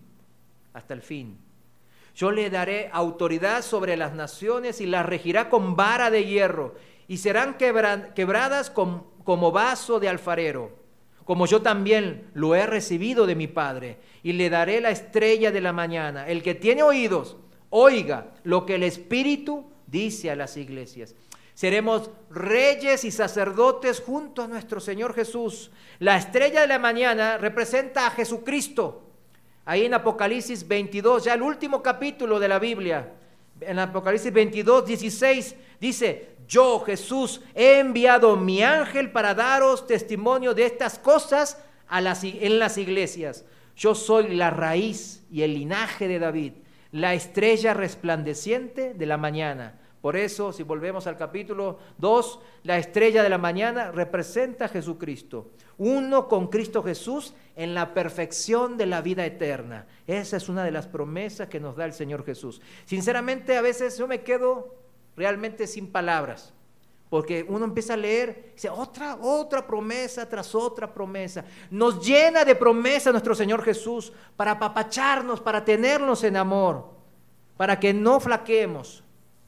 yo le daré autoridad sobre las naciones y las regirá con vara de hierro y serán quebradas como vaso de alfarero, como yo también lo he recibido de mi Padre, y le daré la estrella de la mañana. El que tiene oídos, oiga lo que el Espíritu dice a las iglesias. Seremos reyes y sacerdotes junto a nuestro Señor Jesús. La estrella de la mañana representa a Jesucristo. Ahí en Apocalipsis 22, ya el último capítulo de la Biblia, en Apocalipsis 22:16, dice, yo, Jesús, he enviado mi ángel para daros testimonio de estas cosas en las iglesias. Yo soy la raíz y el linaje de David, la estrella resplandeciente de la mañana. Por eso, si volvemos al capítulo 2, la estrella de la mañana representa a Jesucristo, uno con Cristo Jesús en la perfección de la vida eterna. Esa es una de las promesas que nos da el Señor Jesús. Sinceramente, a veces yo me quedo realmente sin palabras, porque uno empieza a leer, dice, otra promesa tras otra promesa. Nos llena de promesas nuestro Señor Jesús para apapacharnos, para tenernos en amor, para que no flaqueemos.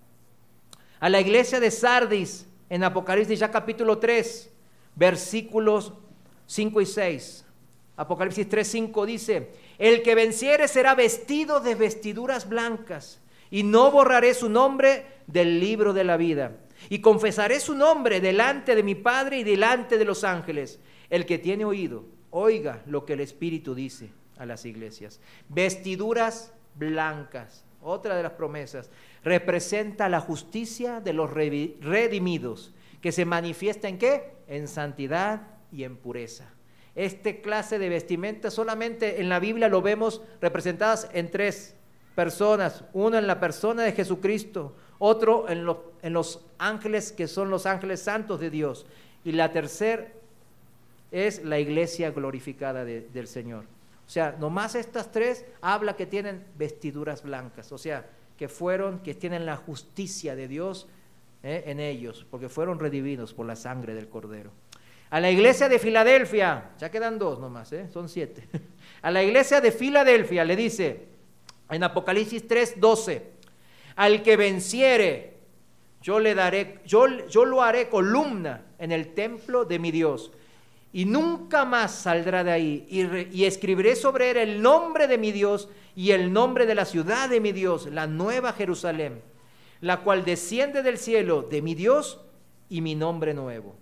A la iglesia de Sardis, en Apocalipsis ya capítulo 3, versículos 5 y 6. Apocalipsis 3:5 dice, el que venciere será vestido de vestiduras blancas, y no borraré su nombre del libro de la vida, y confesaré su nombre delante de mi Padre y delante de los ángeles. El que tiene oído, oiga lo que el Espíritu dice a las iglesias. Vestiduras blancas, otra de las promesas, representa la justicia de los redimidos, que se manifiesta ¿en qué? En santidad y en pureza. Este clase de vestimenta solamente en la Biblia lo vemos representadas en tres personas, uno en la persona de Jesucristo, otro en los ángeles que son los ángeles santos de Dios, y la tercera es la iglesia glorificada del Señor. O sea, nomás estas tres habla que tienen vestiduras blancas, o sea, que tienen la justicia de Dios en ellos, porque fueron redimidos por la sangre del Cordero. A la iglesia de Filadelfia, ya quedan 2 nomás, son 7. A la iglesia de Filadelfia le dice en Apocalipsis 3:12, al que venciere, yo lo haré columna en el templo de mi Dios, y nunca más saldrá de ahí, y escribiré sobre él el nombre de mi Dios y el nombre de la ciudad de mi Dios, la nueva Jerusalén, la cual desciende del cielo de mi Dios, y mi nombre nuevo.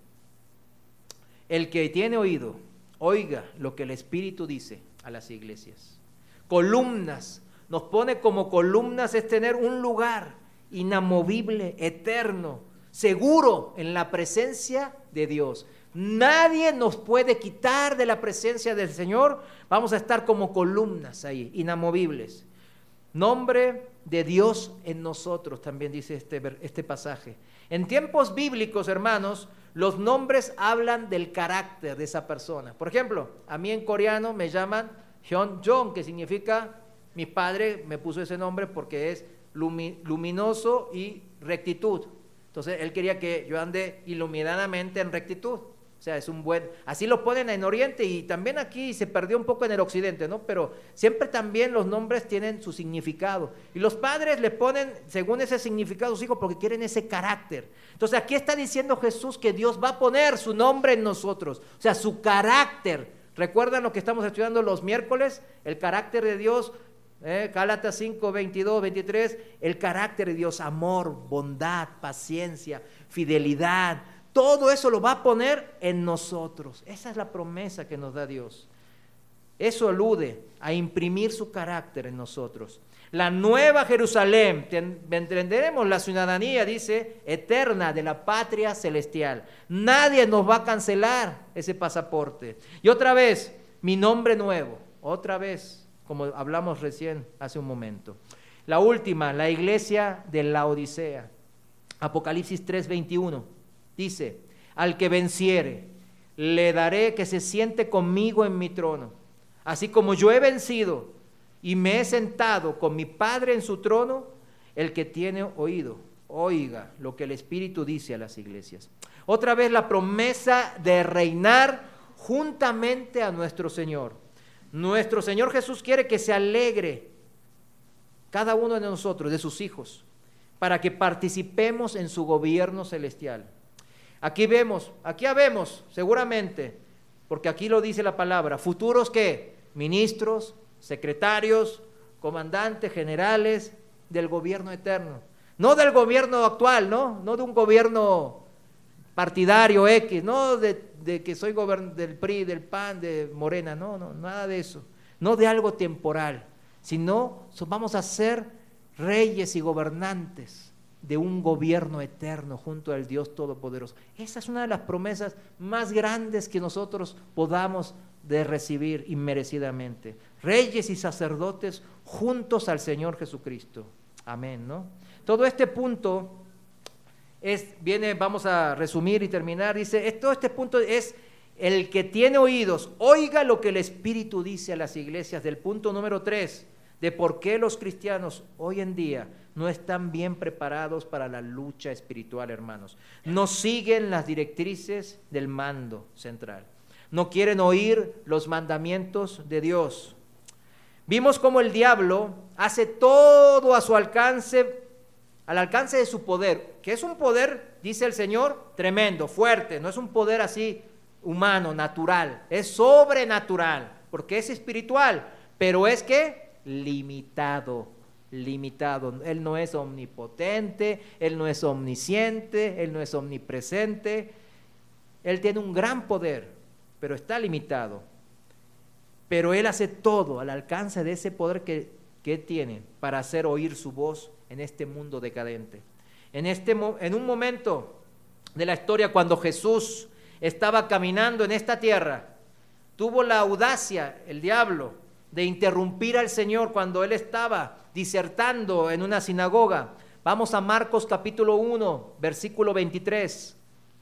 El que tiene oído, oiga lo que el Espíritu dice a las iglesias. Columnas, nos pone como columnas, es tener un lugar inamovible, eterno, seguro en la presencia de Dios. Nadie nos puede quitar de la presencia del Señor. Vamos a estar como columnas ahí, inamovibles. Nombre de Dios en nosotros, también dice este pasaje. En tiempos bíblicos, hermanos, los nombres hablan del carácter de esa persona. Por ejemplo, a mí en coreano me llaman Hyun-jong, que significa, mi padre me puso ese nombre porque es luminoso y rectitud. Entonces él quería que yo ande iluminadamente en rectitud. O sea, es un buen, así lo ponen en Oriente y también aquí se perdió un poco en el Occidente, ¿no? Pero siempre también los nombres tienen su significado. Y los padres le ponen según ese significado a sus hijos porque quieren ese carácter. Entonces aquí está diciendo Jesús que Dios va a poner su nombre en nosotros, o sea, su carácter. ¿Recuerdan lo que estamos estudiando los miércoles? El carácter de Dios, Gálatas 5, 22, 23, el carácter de Dios, amor, bondad, paciencia, fidelidad. Todo eso lo va a poner en nosotros. Esa es la promesa que nos da Dios. Eso alude a imprimir su carácter en nosotros. La nueva Jerusalén, entenderemos la ciudadanía, dice, eterna de la patria celestial. Nadie nos va a cancelar ese pasaporte. Y otra vez, mi nombre nuevo. Otra vez, como hablamos recién hace un momento. La última, la iglesia de Laodicea. Apocalipsis 3:21. Dice, al que venciere, le daré que se siente conmigo en mi trono, así como yo he vencido y me he sentado con mi Padre en su trono. El que tiene oído, oiga lo que el Espíritu dice a las iglesias. Otra vez la promesa de reinar juntamente a nuestro Señor. Nuestro Señor Jesús quiere que se alegre cada uno de nosotros, de sus hijos, para que participemos en su gobierno celestial. Aquí habemos, seguramente, porque aquí lo dice la palabra, futuros ¿qué? Ministros, secretarios, comandantes, generales del gobierno eterno. No del gobierno actual, no de un gobierno partidario X, no de que soy del PRI, del PAN, de Morena, no, nada de eso. No de algo temporal, sino vamos a ser reyes y gobernantes de un gobierno eterno junto al Dios Todopoderoso. Esa es una de las promesas más grandes que nosotros podamos de recibir inmerecidamente. Reyes y sacerdotes juntos al Señor Jesucristo. Amén, ¿no? Todo este punto vamos a resumir y terminar. Dice, todo este punto es el que tiene oídos, oiga lo que el Espíritu dice a las iglesias. Del punto número 3, de por qué los cristianos hoy en día no están bien preparados para la lucha espiritual, hermanos. No siguen las directrices del mando central. No quieren oír los mandamientos de Dios. Vimos cómo el diablo hace todo a su alcance, al alcance de su poder, que es un poder, dice el Señor, tremendo, fuerte. No es un poder así humano, natural. Es sobrenatural, porque es espiritual, pero es que limitado. Él no es omnipotente, Él no es omnisciente, Él no es omnipresente. Él tiene un gran poder, pero está limitado. Pero Él hace todo al alcance de ese poder que tiene para hacer oír su voz en este mundo decadente. En un momento de la historia, cuando Jesús estaba caminando en esta tierra, tuvo la audacia, el diablo, de interrumpir al Señor cuando Él estaba disertando en una sinagoga. Vamos a Marcos capítulo 1, versículo 23.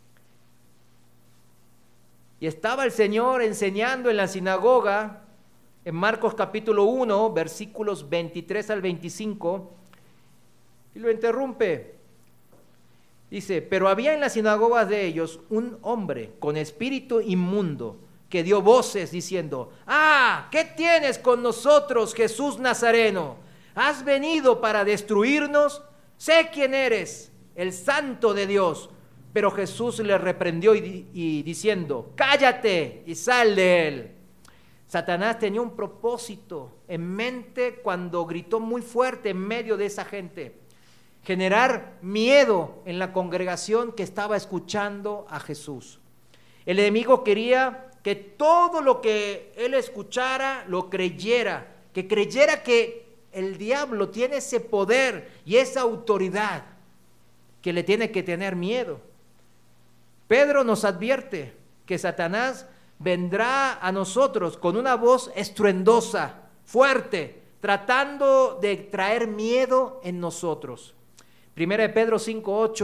Y estaba el Señor enseñando en la sinagoga, en Marcos capítulo 1, versículos 23 al 25, y lo interrumpe. Dice, pero había en las sinagogas de ellos un hombre con espíritu inmundo que dio voces diciendo, ¿qué tienes con nosotros, Jesús Nazareno? ¿Has venido para destruirnos? Sé quién eres, el Santo de Dios. Pero Jesús le reprendió y diciendo, cállate y sal de él. Satanás tenía un propósito en mente cuando gritó muy fuerte en medio de esa gente: generar miedo en la congregación que estaba escuchando a Jesús. El enemigo quería que todo lo que él escuchara lo creyera, que creyera que el diablo tiene ese poder y esa autoridad, que le tiene que tener miedo. Pedro nos advierte que Satanás vendrá a nosotros con una voz estruendosa, fuerte, tratando de traer miedo en nosotros. Primera de Pedro 5:8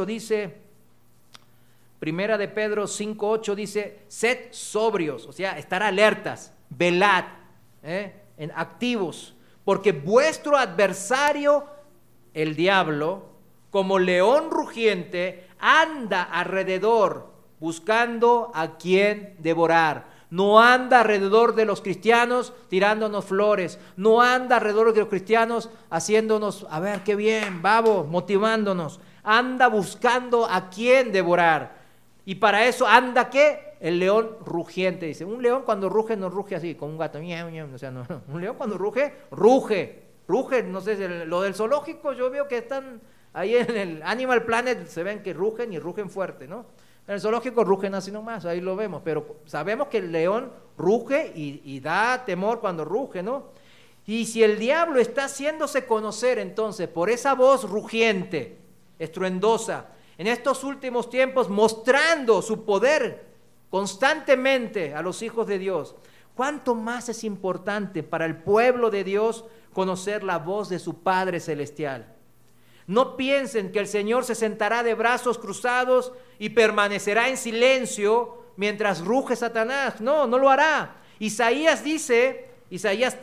dice, sed sobrios, o sea, estar alertas, velad, en activos, porque vuestro adversario, el diablo, como león rugiente, anda alrededor buscando a quien devorar. No anda alrededor de los cristianos tirándonos flores, no anda alrededor de los cristianos haciéndonos, a ver qué bien, vamos, motivándonos. Anda buscando a quien devorar. Y para eso anda, ¿qué? El león rugiente, dice. Un león cuando ruge no ruge así, como un gato. O sea, no. Un león cuando ruge, no sé, lo del zoológico, yo veo que están ahí en el Animal Planet, se ven que rugen y rugen fuerte, ¿no? En el zoológico rugen así nomás, ahí lo vemos, pero sabemos que el león ruge y da temor cuando ruge, ¿no? Y si el diablo está haciéndose conocer entonces por esa voz rugiente, estruendosa, en estos últimos tiempos mostrando su poder constantemente a los hijos de Dios, ¿cuánto más es importante para el pueblo de Dios conocer la voz de su Padre Celestial? No piensen que el Señor se sentará de brazos cruzados y permanecerá en silencio mientras ruge Satanás. No, no lo hará. Isaías dice, Isaías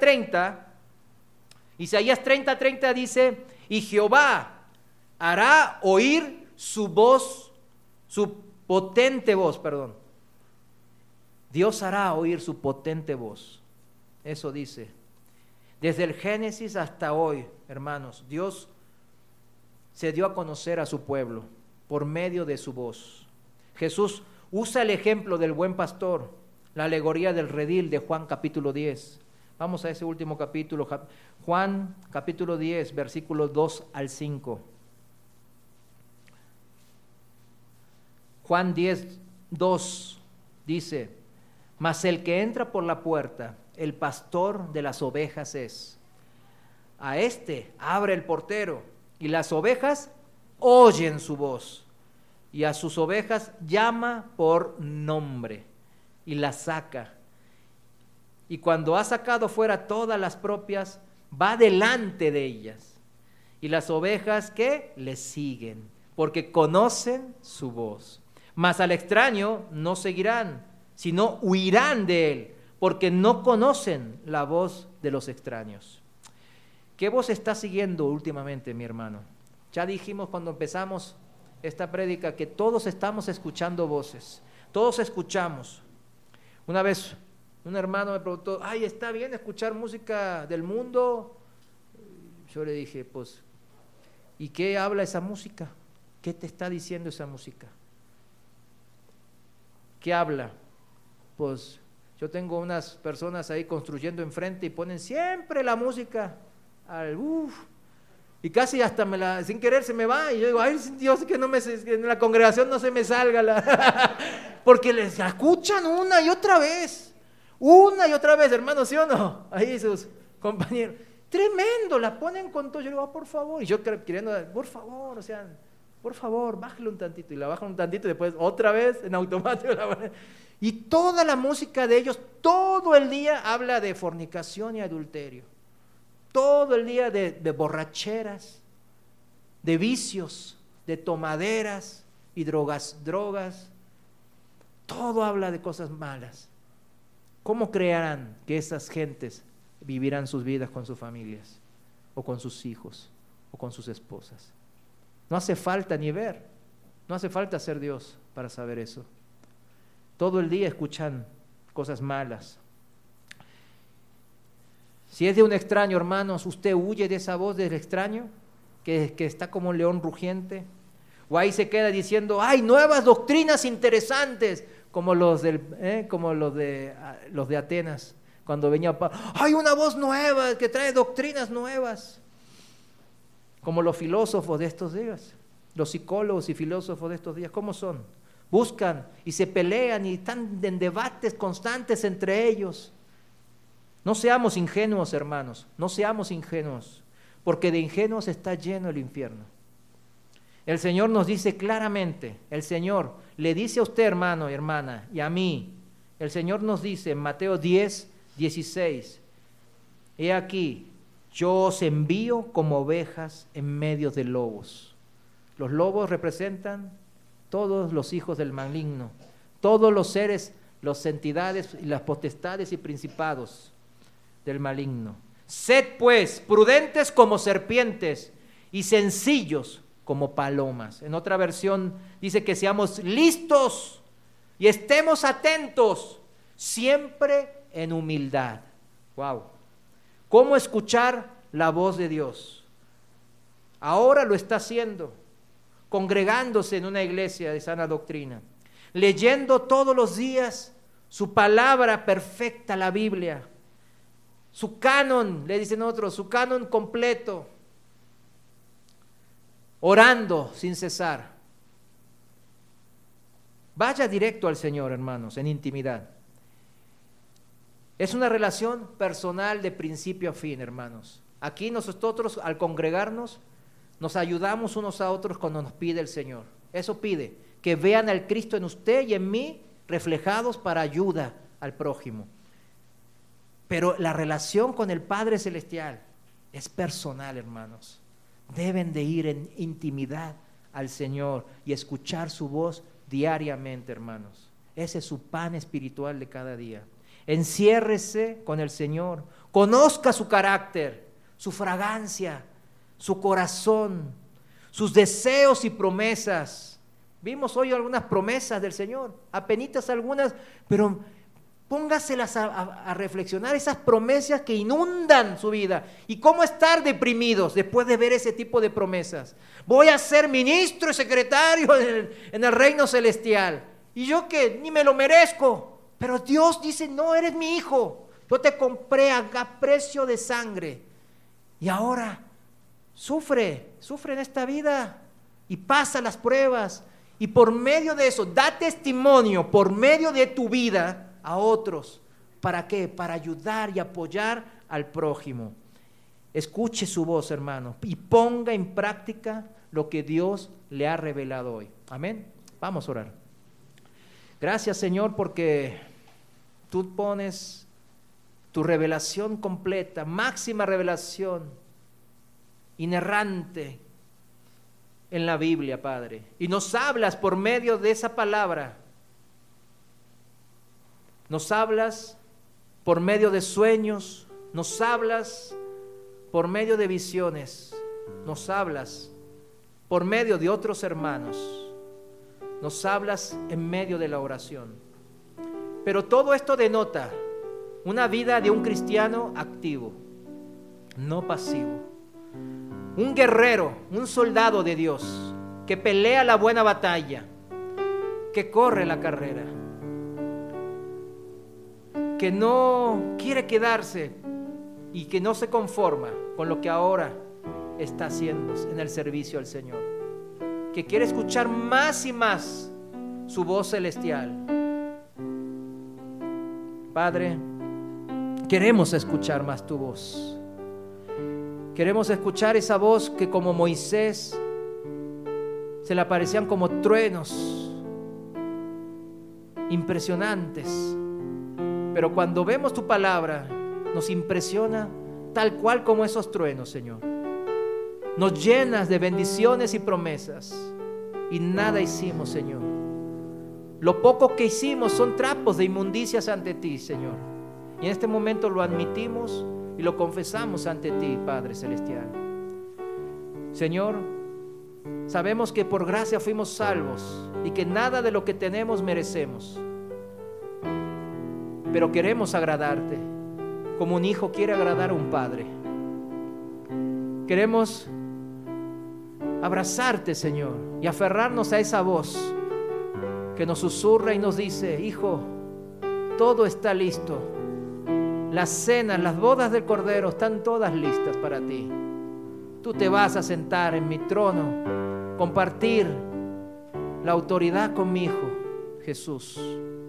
30:30 dice, y Jehová hará oír su voz, su potente voz, Dios hará oír su potente voz. Eso dice. Desde el Génesis hasta hoy, hermanos, Dios se dio a conocer a su pueblo por medio de su voz. Jesús usa el ejemplo del buen pastor, la alegoría del redil de Juan capítulo 10. Vamos a ese último capítulo, Juan capítulo 10, versículos 2 al 5. Juan 10, 2 dice, mas el que entra por la puerta, el pastor de las ovejas es. A este abre el portero, y las ovejas oyen su voz, y a sus ovejas llama por nombre, y las saca. Y cuando ha sacado fuera todas las propias, va delante de ellas. Y las ovejas, ¿qué? Le siguen, porque conocen su voz. Mas al extraño no seguirán, sino huirán de él, porque no conocen la voz de los extraños. ¿Qué voz está siguiendo últimamente, mi hermano? Ya dijimos cuando empezamos esta prédica que todos estamos escuchando voces, todos escuchamos. Una vez un hermano me preguntó, ¿está bien escuchar música del mundo? Yo le dije, pues, ¿y qué habla esa música? ¿Qué te está diciendo esa música? ¿Qué habla? Pues yo tengo unas personas ahí construyendo enfrente y ponen siempre la música y casi hasta sin querer se me va, y yo digo, ay Dios, que en la congregación no se me salga porque les escuchan una y otra vez, hermano, ¿sí o no? Ahí sus compañeros, tremendo, la ponen con todo. Yo digo, por favor, y yo queriendo, por favor, bájale un tantito, y la bajan un tantito y después otra vez en automático y toda la música de ellos todo el día habla de fornicación y adulterio. Todo el día de borracheras, de vicios, de tomaderas y drogas. Todo habla de cosas malas. ¿Cómo creerán que esas gentes vivirán sus vidas con sus familias, o con sus hijos, o con sus esposas? No hace falta ni ver No hace falta ser Dios para saber eso. Todo el día escuchan cosas malas. Si es de un extraño, hermanos, usted huye de esa voz del extraño, que está como un león rugiente, o ahí se queda diciendo, ¡ay, nuevas doctrinas interesantes! Como los de Atenas, cuando venía Pablo, ¡hay una voz nueva que trae doctrinas nuevas! Como los filósofos de estos días, los psicólogos y filósofos de estos días, ¿cómo son? Buscan y se pelean y están en debates constantes entre ellos. No seamos ingenuos, hermanos, no seamos ingenuos, porque de ingenuos está lleno el infierno. El Señor nos dice claramente, el Señor le dice a usted, hermano y hermana, y a mí, el Señor nos dice en Mateo 10, 16, he aquí, yo os envío como ovejas en medio de lobos. Los lobos representan todos los hijos del maligno, todos los seres, las entidades y las potestades y principados del maligno. Sed pues prudentes como serpientes y sencillos como palomas. En otra versión dice que seamos listos y estemos atentos, siempre en humildad. Wow. ¿Cómo escuchar la voz de Dios? Ahora lo está haciendo, congregándose en una iglesia de sana doctrina, leyendo todos los días su palabra perfecta, la Biblia, su canon, le dicen otros, su canon completo, orando sin cesar. Vaya directo al Señor, hermanos, en intimidad. Es una relación personal de principio a fin, hermanos. Aquí nosotros, al congregarnos, nos ayudamos unos a otros cuando nos pide el Señor. Eso pide, que vean al Cristo en usted y en mí reflejados para ayuda al prójimo. Pero la relación con el Padre Celestial es personal, hermanos. Deben de ir en intimidad al Señor y escuchar su voz diariamente, hermanos. Ese es su pan espiritual de cada día. Enciérrese con el Señor, conozca su carácter, su fragancia, su corazón, sus deseos y promesas. Vimos hoy algunas promesas del Señor, apenitas algunas, pero póngaselas a reflexionar, esas promesas que inundan su vida. ¿Y cómo estar deprimidos después de ver ese tipo de promesas? Voy a ser ministro y secretario en el reino celestial. ¿Y yo qué? Ni me lo merezco. Pero Dios dice, no, eres mi hijo. Yo te compré a precio de sangre. Y ahora sufre en esta vida y pasa las pruebas. Y por medio de eso, da testimonio por medio de tu vida a otros. ¿Para qué? Para ayudar y apoyar al prójimo. Escuche su voz, hermano, y ponga en práctica lo que Dios le ha revelado hoy. Amén. Vamos a orar. Gracias, Señor, porque tú pones tu revelación completa, máxima revelación, inerrante en la Biblia, Padre. Y nos hablas por medio de esa palabra. Nos hablas por medio de sueños, nos hablas por medio de visiones, nos hablas por medio de otros hermanos. Nos hablas en medio de la oración. Pero todo esto denota una vida de un cristiano activo, no pasivo. Un guerrero, un soldado de Dios, que pelea la buena batalla, que corre la carrera, que no quiere quedarse y que no se conforma con lo que ahora está haciendo en el servicio al Señor, que quiere escuchar más y más su voz celestial. Padre, queremos escuchar más tu voz. Queremos escuchar esa voz que como Moisés se le aparecían como truenos impresionantes. Pero cuando vemos tu palabra, nos impresiona tal cual como esos truenos, Señor. Nos llenas de bendiciones y promesas y nada hicimos, Señor. Lo poco que hicimos son trapos de inmundicias ante ti, Señor. Y en este momento lo admitimos y lo confesamos ante ti, Padre Celestial. Señor, Sabemos que por gracia fuimos salvos y que nada de lo que tenemos merecemos. Pero queremos agradarte, como un hijo quiere agradar a un padre. Queremos abrazarte, Señor, y aferrarnos a esa voz que nos susurra y nos dice: hijo, todo está listo. Las cenas, las bodas del Cordero están todas listas para ti. Tú te vas a sentar en mi trono, compartir la autoridad con mi Hijo Jesús.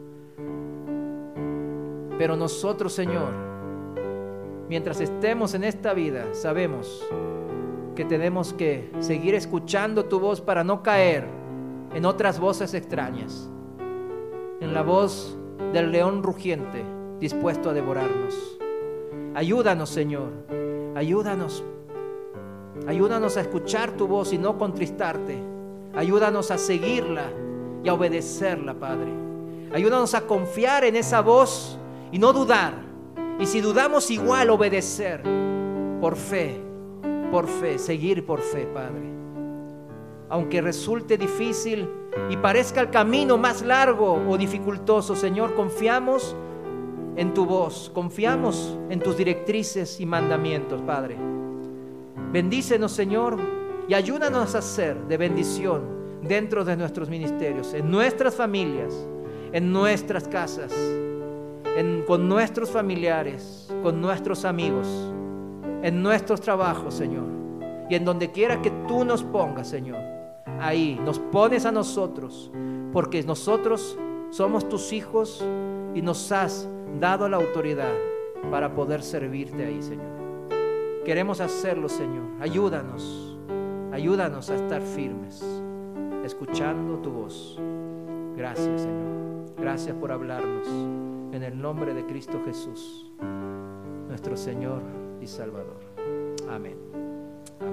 Pero nosotros, Señor, mientras estemos en esta vida, sabemos que tenemos que seguir escuchando tu voz para no caer en otras voces extrañas, en la voz del león rugiente dispuesto a devorarnos. Ayúdanos, Señor, ayúdanos a escuchar tu voz y no contristarte. Ayúdanos a seguirla y a obedecerla, Padre. Ayúdanos a confiar en esa voz y no dudar. Y si dudamos, igual obedecer por fe, seguir por fe, Padre. Aunque resulte difícil y parezca el camino más largo o dificultoso, Señor, confiamos en tu voz, confiamos en tus directrices y mandamientos, Padre. Bendícenos, Señor, y ayúdanos a ser de bendición dentro de nuestros ministerios, en nuestras familias, en nuestras casas, con nuestros familiares, con nuestros amigos, en nuestros trabajos, Señor, y en donde quiera que tú nos pongas, Señor. Ahí nos pones a nosotros, porque nosotros somos tus hijos y nos has dado la autoridad para poder servirte ahí, Señor. Queremos hacerlo, Señor. Ayúdanos a estar firmes, escuchando tu voz. Gracias, Señor. Gracias por hablarnos. En el nombre de Cristo Jesús, nuestro Señor y Salvador. Amén.